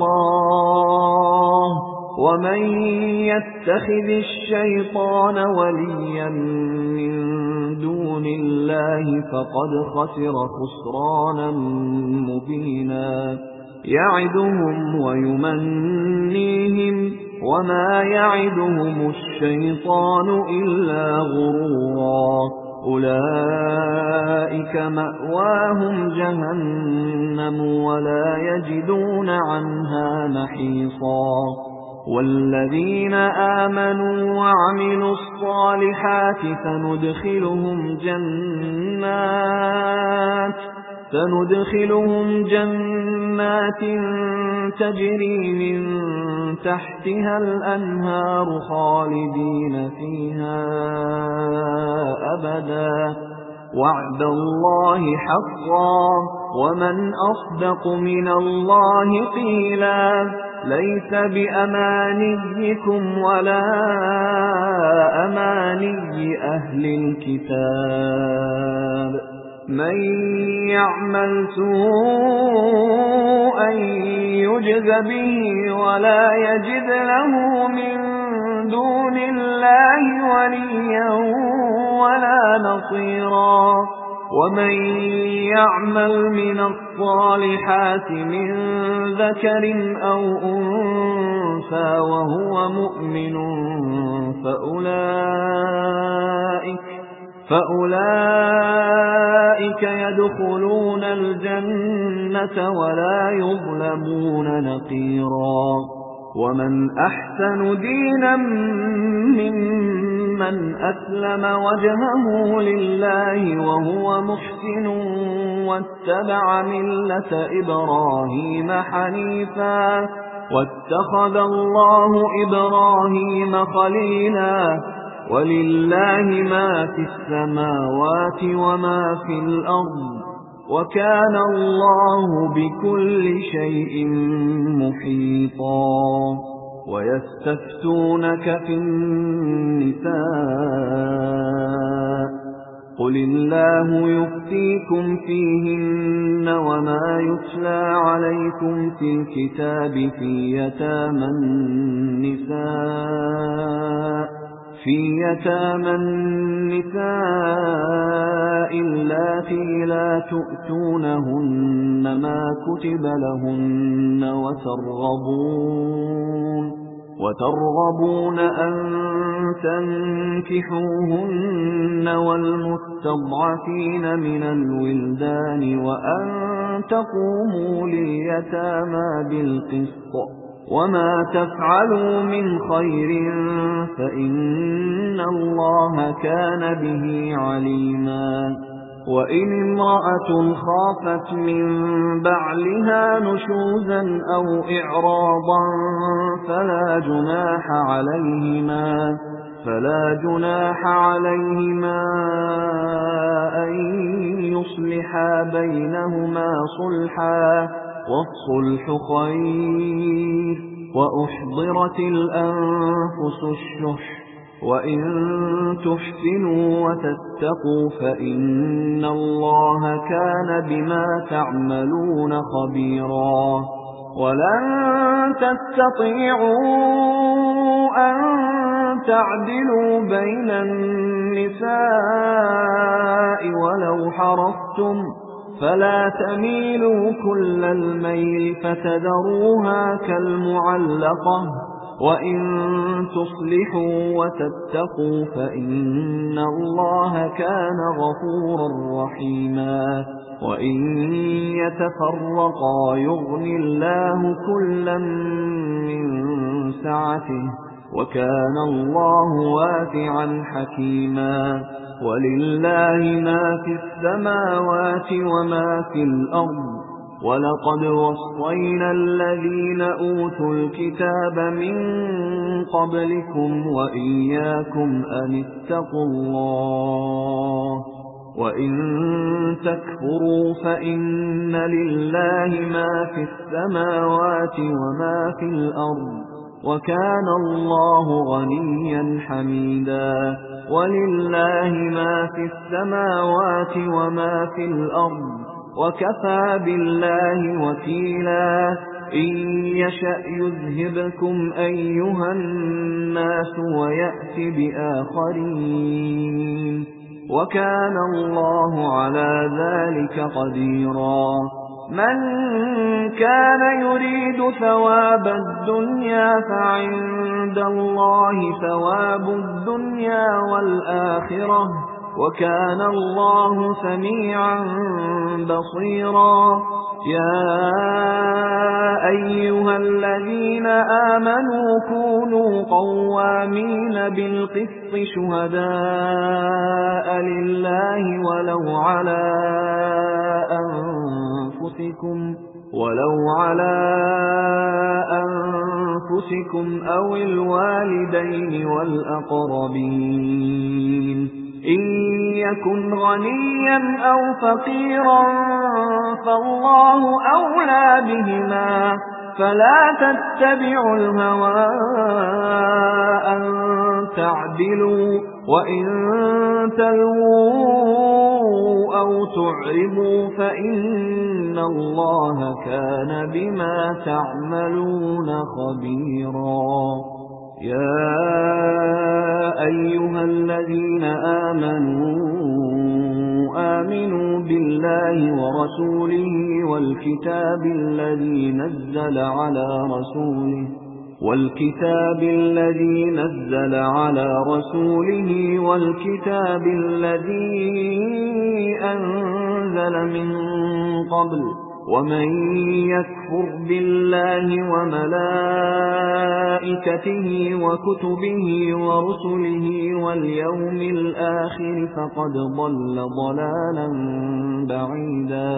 الله ومن يتخذ الشيطان وليا من دون الله فقد خسر خسرانا مبينا يعدهم ويمنيهم وما يعدهم الشيطان إلا غرورا أولئك مأواهم جهنم ولا يجدون عنها محيصا والذين آمنوا وعملوا الصالحات سندخلهم جنات تجري من تحتها الأنهار خالدين فيها أبدا وعد الله حقا ومن أصدق من الله قيلا ليس بأمانيكم ولا أماني أهل الكتاب من يعمل سوءا يجز به ولا يجد له من دون الله وليا ولا نصيرا ومن يعمل من الصالحات من ذكر أو أنثى وهو مؤمن فأولئك يدخلون الجنة ولا يظلمون نقيرا ومن أحسن دينا ممن أسلم وجهه لله وهو محسن واتبع ملة إبراهيم حنيفا واتخذ الله إبراهيم خليلا ولله ما في السماوات وما في الأرض وكان الله بكل شيء محيطا ويستفتونك في النساء قل الله يفتيكم فيهن وما يتلى عليكم في الكتاب في يتامى النساء اللاتي لا تؤتونهن ما كتب لهن وترغبون أن تنكحوهن والمستضعفين من الولدان وأن تقوموا لليتامى بالقسط وما تفعلوا من خير فإن الله كان به عليما وإن امرأة خافت من بعلها نشوزا أو إعراضا فلا جناح عليهما أن يصلحا بينهما صلحا والصلح خير وأحضرت الأنفس الشح وإن تحسنوا وتتقوا فإن الله كان بما تعملون خبيرا ولن تستطيعوا أن تعدلوا بين النساء ولو حرصتم فلا تميلوا كل الميل فتذروها كالمعلقة وإن تصلحوا وتتقوا فإن الله كان غفورا رحيما وإن يتفرقا يغن الله كلا من سعته وكان الله واسعا حكيما ولله ما في السماوات وما في الأرض ولقد وصينا الذين أوتوا الكتاب من قبلكم وإياكم أن اتقوا الله وإن تكفروا فإن لله ما في السماوات وما في الأرض وكان الله غنيا حميدا ولله ما في السماوات وما في الأرض وكفى بالله وكيلا إن يشأ يذهبكم أيها الناس ويأت بآخرين وكان الله على ذلك قديرا من كان يريد ثواب الدنيا فعند الله ثواب الدنيا والآخرة وكان الله سميعا بصيرا يا أيها الذين آمنوا كونوا قوامين بالقسط شهداء لله ولو على أنفسكم أو الوالدين والأقربين إن يكن غنيا أو فقيرا فالله أولى بهما فلا تتبعوا الهوى أن تعدلوا وإن تلووا أو تعرضوا فإن الله كان بما تعملون خبيرا يا أيها الذين آمنوا بالله ورسوله والكتاب الذي نزل على رسوله والكتاب الذي أنزل من قبل ومن يكفر بالله وملائكته وكتبه ورسله واليوم الآخر فقد ضل ضلالا بعيدا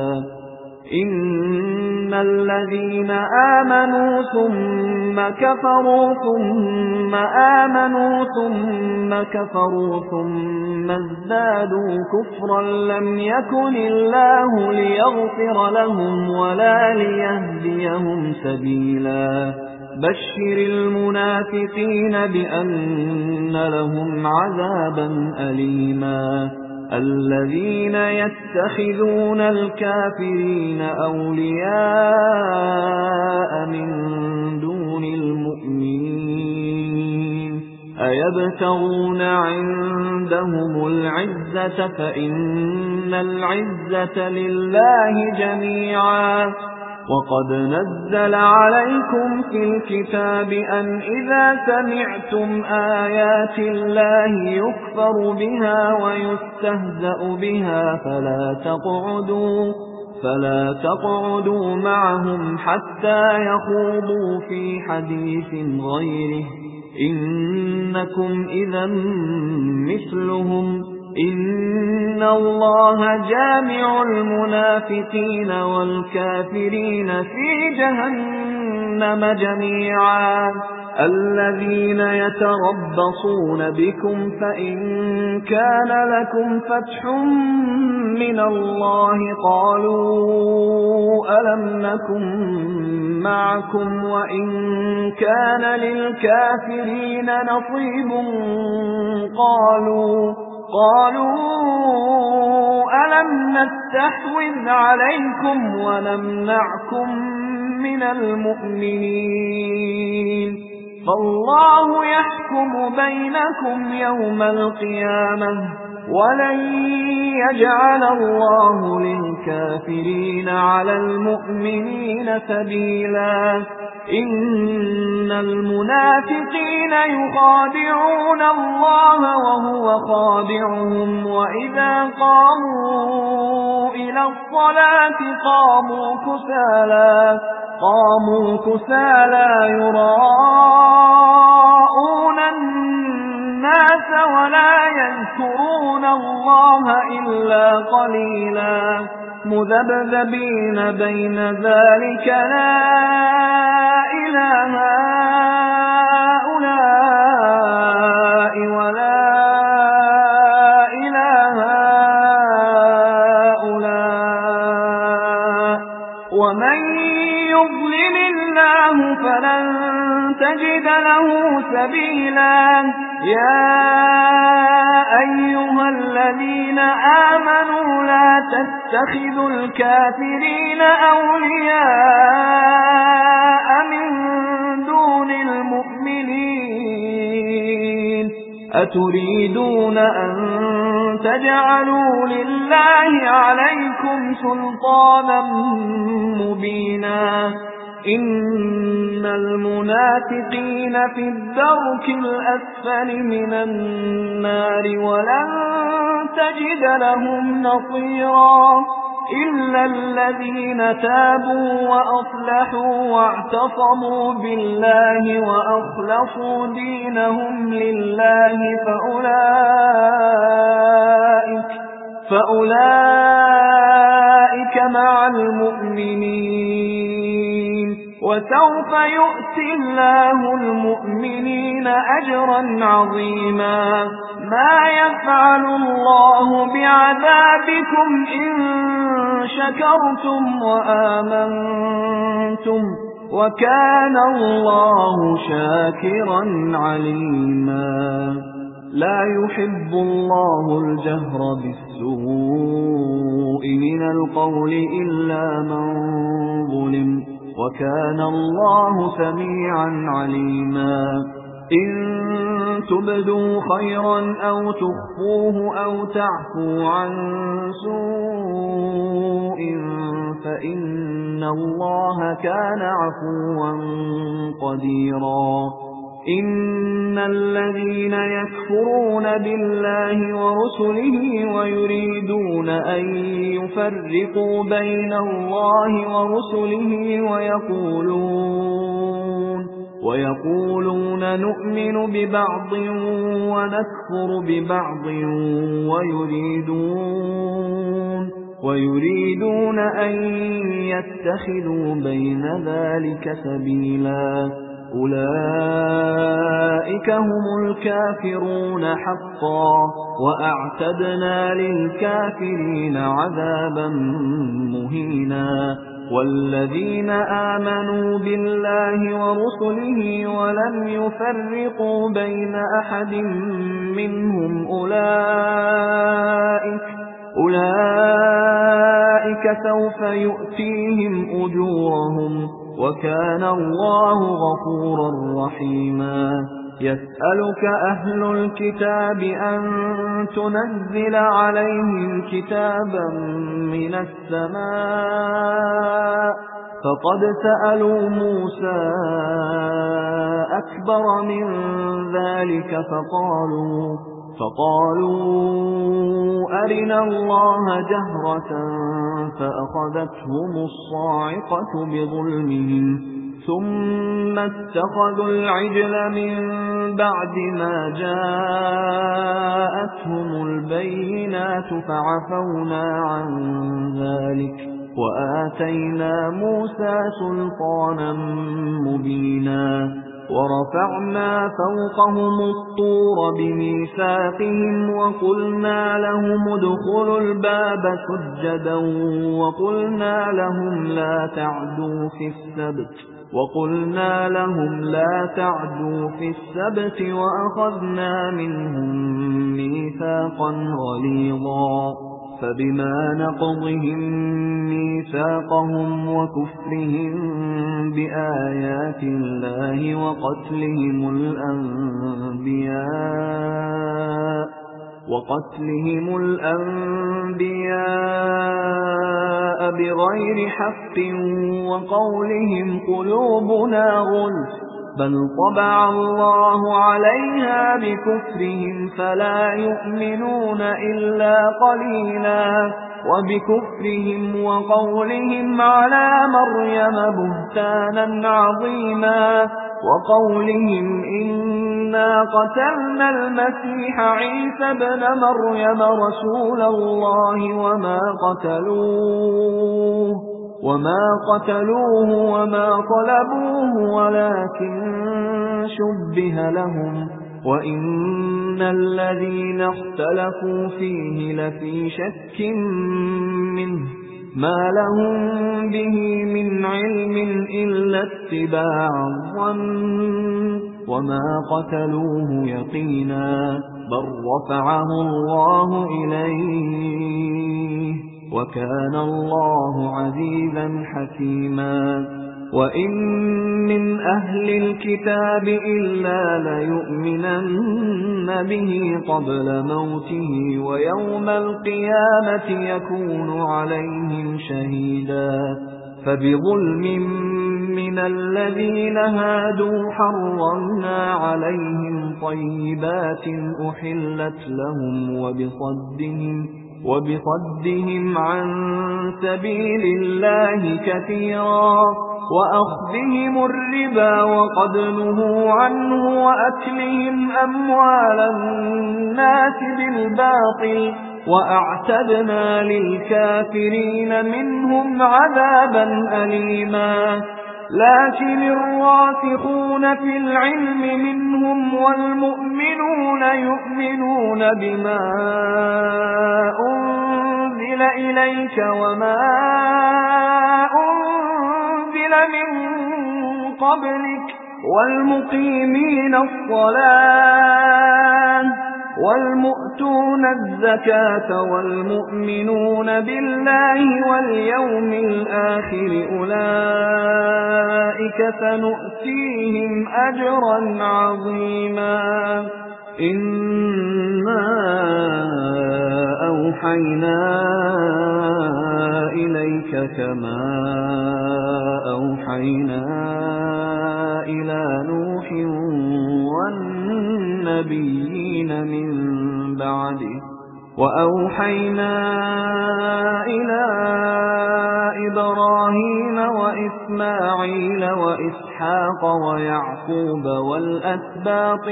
إن الذين آمنوا ثم كفروا ثم آمنوا ثم كفروا ثم ازدادوا كفرا لم يكن الله ليغفر لهم ولا ليهديهم سبيلا بشر المنافقين بأن لهم عذابا أليما الذين يتخذون الكافرين أولياء من دون المؤمنين أيبتغون عندهم العزة فإن العزة لله جميعا وقد نزل عليكم في الكتاب أن إذا سمعتم آيات الله يكفر بها ويستهزأ بها فلا تقعدوا معهم حتى يخوضوا في حديث غيره إنكم إذا مثلهم إن الله جامع المنافقين والكافرين في جهنم جميعا الذين يتربصون بكم فإن كان لكم فتح من الله قالوا ألم نكن معكم وإن كان للكافرين نصيب قالوا ألم نستحوذ عليكم ونمنعكم من المؤمنين فالله يحكم بينكم يوم القيامة ولن يجعل الله للكافرين على المؤمنين سبيلا إن المنافقين يخادعون الله وهو خادعهم وإذا قاموا إلى الصلاة قاموا كسالى يراءون الناس ولا يذكرون الله إلا قليلا مذبذبين بين ذلك لا إله هؤلاء ولا إله هؤلاء ومن يضلل الله فلن تجد له سبيلا يا أيها الذين آمنوا لا تتخذوا الكافرين أولياء من دون المؤمنين أتريدون أن تجعلوا لله عليكم سلطانا مبينا إن المنافقين في الدرك الأسفل من النار ولن تجد لهم نصيرا إلا الذين تابوا وأصلحوا واعتصموا بالله وأخلصوا دينهم لله فأولئك مع المؤمنين وسوف يؤتي الله المؤمنين أجرا عظيما ما يفعل الله بعذابكم إن شكرتم وآمنتم وكان الله شاكرا عليما لا يحب الله الجهر بالسوء من القول إلا من ظلم وكان الله سميعا عليما إن تبدوا خيرا أو تخفوه أو تعفوا عن سوء فإن الله كان عفوا قديرا إن الذين يكفرون بالله ورسله ويريدون أن يفرقوا بين الله ورسله ويقولون نؤمن ببعض ونكفر ببعض ويريدون أن يتخذوا بين ذلك سبيلا أولئك هم الكافرون حقا وأعتدنا للكافرين عذابا مهينا والذين آمنوا بالله ورسله ولم يفرقوا بين أحد منهم أولئك سوف يؤتيهم أجورهم وكان الله غفورا رحيما يسألك أهل الكتاب أن تنزل عليهم كتابا من السماء فقد سألوا موسى أكبر من ذلك فقالوا أرنا الله جهرة فأخذتهم الصاعقة بظلمهم ثم اتخذوا العجل من بعد ما جاءتهم البينات فعفونا عن ذلك وآتينا موسى سلطانا مبينا ورفعنا فوقهم الطور بميثاقهم وقلنا لهم ادخلوا الباب سجدا وقلنا لهم لا تعدوا في السبت وأخذنا منهم ميثاقا غليظا فبما نقضهم ميثاقهم وكفرهم بآيات الله وقتلهم الأنبياء بغير حق وقولهم قلوبنا غلف بل طبع الله عليها بكفرهم فلا يؤمنون إلا قليلا وبكفرهم وقولهم على مريم بهتانا عظيما وقولهم إنا قتلنا المسيح عيسى ابن مريم رسول الله وما قتلوه وما صلبوه ولكن شبه لهم وإن الذين اختلفوا فيه لفي شك منه ما لهم به من علم إلا اتباع الظن وما قتلوه يقينا بل رفعه الله إليه وكان الله عزيزا حكيما وإن من أهل الكتاب إلا ليؤمنن به قبل موته ويوم القيامة يكون عليهم شهيدا فبظلم من الذين هادوا حرمنا عليهم طيبات أحلت لهم وبصدهم عن سبيل الله كثيرا وأخذهم الربا وقد نهوا عنه وأكلهم أموال الناس بالباطل وأعتدنا للكافرين منهم عذابا أليما لكن الراسخون في العلم منهم والمؤمنون يؤمنون بما أنزل إليك وما أنزل من قبلك والمقيمين الصلاة والمؤتون الزكاة والمؤمنون بالله واليوم الآخر أولئك سنؤتيهم أجرا عظيما إنا أوحينا إليك كما أوحينا إلى نوح النبيين من بعده وأوحينا إلى إبراهيم وإسماعيل وإسحاق ويعقوب والأسباط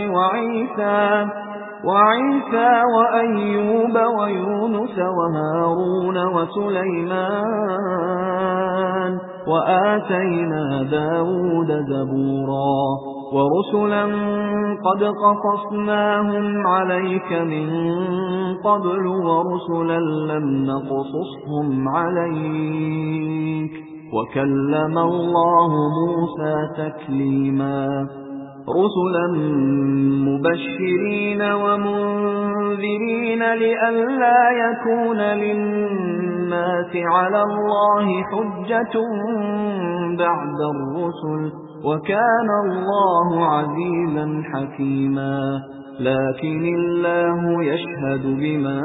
وعيسى وأيوب ويونس وهارون وسليمان وآتينا داود زبورا ورسلا قد قصصناهم عليك من قبل ورسلا لم نقصصهم عليك وكلم الله موسى تكليما رسلا مبشرين ومنذرين لئلا يكون للناس على الله حجة بعد الرسل وكان الله عزيزا حكيما لكن الله يشهد بما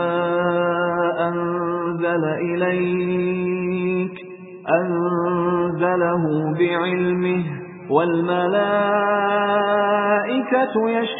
أنزل إليك أنزله بعلمه والملائكة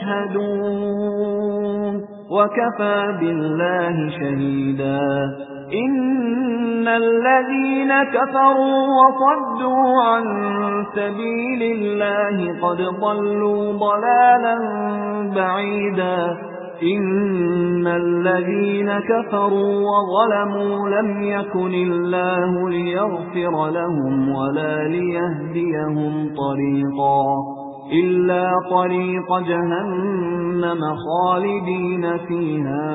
يشهدون وكفى بالله شهيدا إن الذين كفروا وصدوا عن سبيل الله قد ضلوا ضلالا بعيدا إن الذين كفروا وظلموا لم يكن الله ليغفر لهم ولا ليهديهم طريقا إلا طريق جهنم خالدين فيها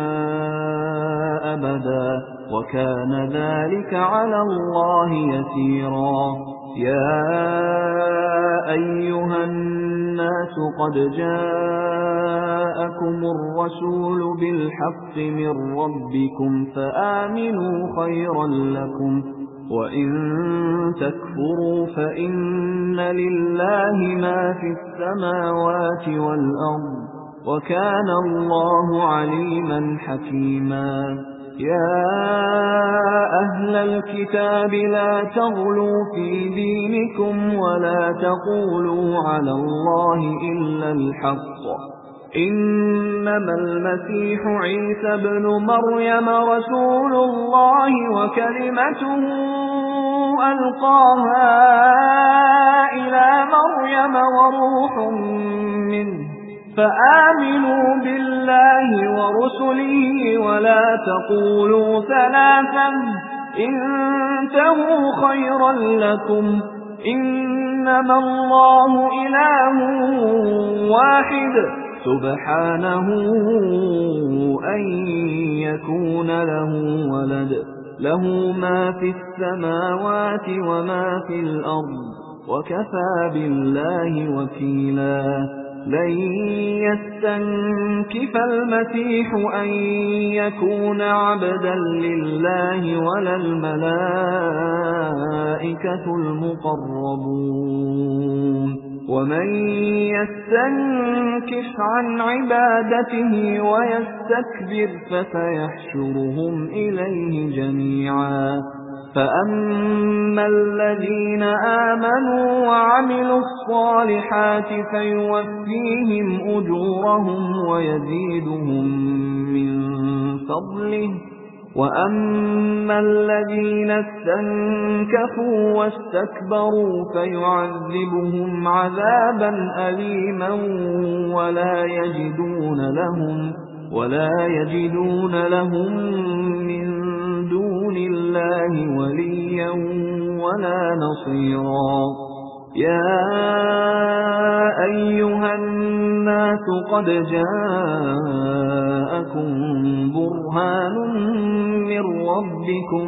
أبدا وكان ذلك على الله يسيرا يا أيها الناس قد جاءكم الرسول بالحق من ربكم فآمنوا خيرا لكم وإن تكفروا فإن لله ما في السماوات والأرض وكان الله عليما حكيما يا أهل الكتاب لا تغلوا في دينكم ولا تقولوا على الله إلا الحق إنما المسيح عيسى ابن مريم رسول الله وكلمته ألقاها إلى مريم وروح منه فآمنوا بالله ورسله ولا تقولوا ثلاثا انتهوا خيرا لكم إنما الله إله واحد سبحانه أن يكون له ولد له ما في السماوات وما في الأرض وكفى بالله وكيلا لن يستنكف المسيح أن يكون عبدا لله ولا الملائكة المقربون ومن يستنكف عن عبادته ويستكبر فسيحشرهم إليه جميعا فأما الذين آمنوا وعملوا الصالحات فيوفيهم أجورهم ويزيدهم من فضله وأما الذين استنكفوا واستكبروا فيعذبهم عذابا أليما ولا يجدون لهم من دون الله وليا ولا نصيرا يا أيها الناس قد جاءكم برهان من ربكم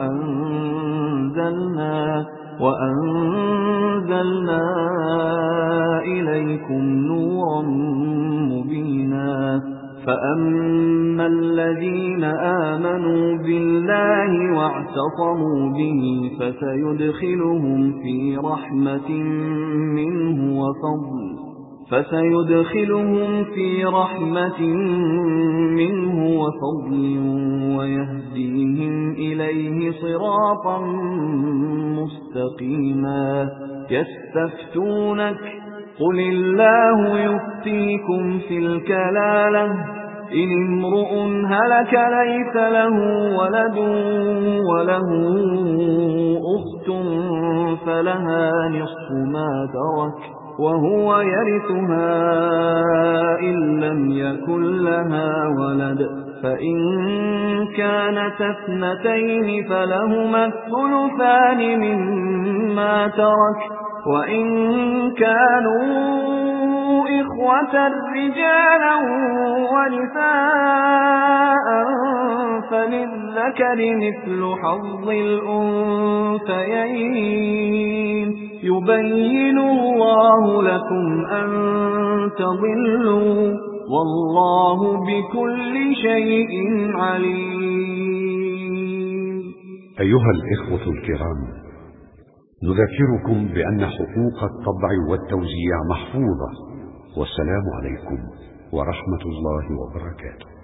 وأنزلنا إليكم نورا مبينا فأما الذين آمنوا بالله واعتصموا به فسيدخلهم في رحمة منه وفضل ويهديهم إليه صراطا مستقيما قل الله يفتيكم في الكلالة إن امرؤ هلك ليس له ولد وله أخت فلها نصف ما ترك وهو يرثها إن لم يكن لها ولد فإن كانت اثنتين فلهما الثلثان مما ترك وإن كانوا إخوة رجالا ونساء فللذكر مثل حظ الأنثيين يبين الله لكم أن تضلوا والله بكل شيء عليم. أيها الإخوة الكرام، نذكركم بأن حقوق الطبع والتوزيع محفوظة، والسلام عليكم ورحمة الله وبركاته.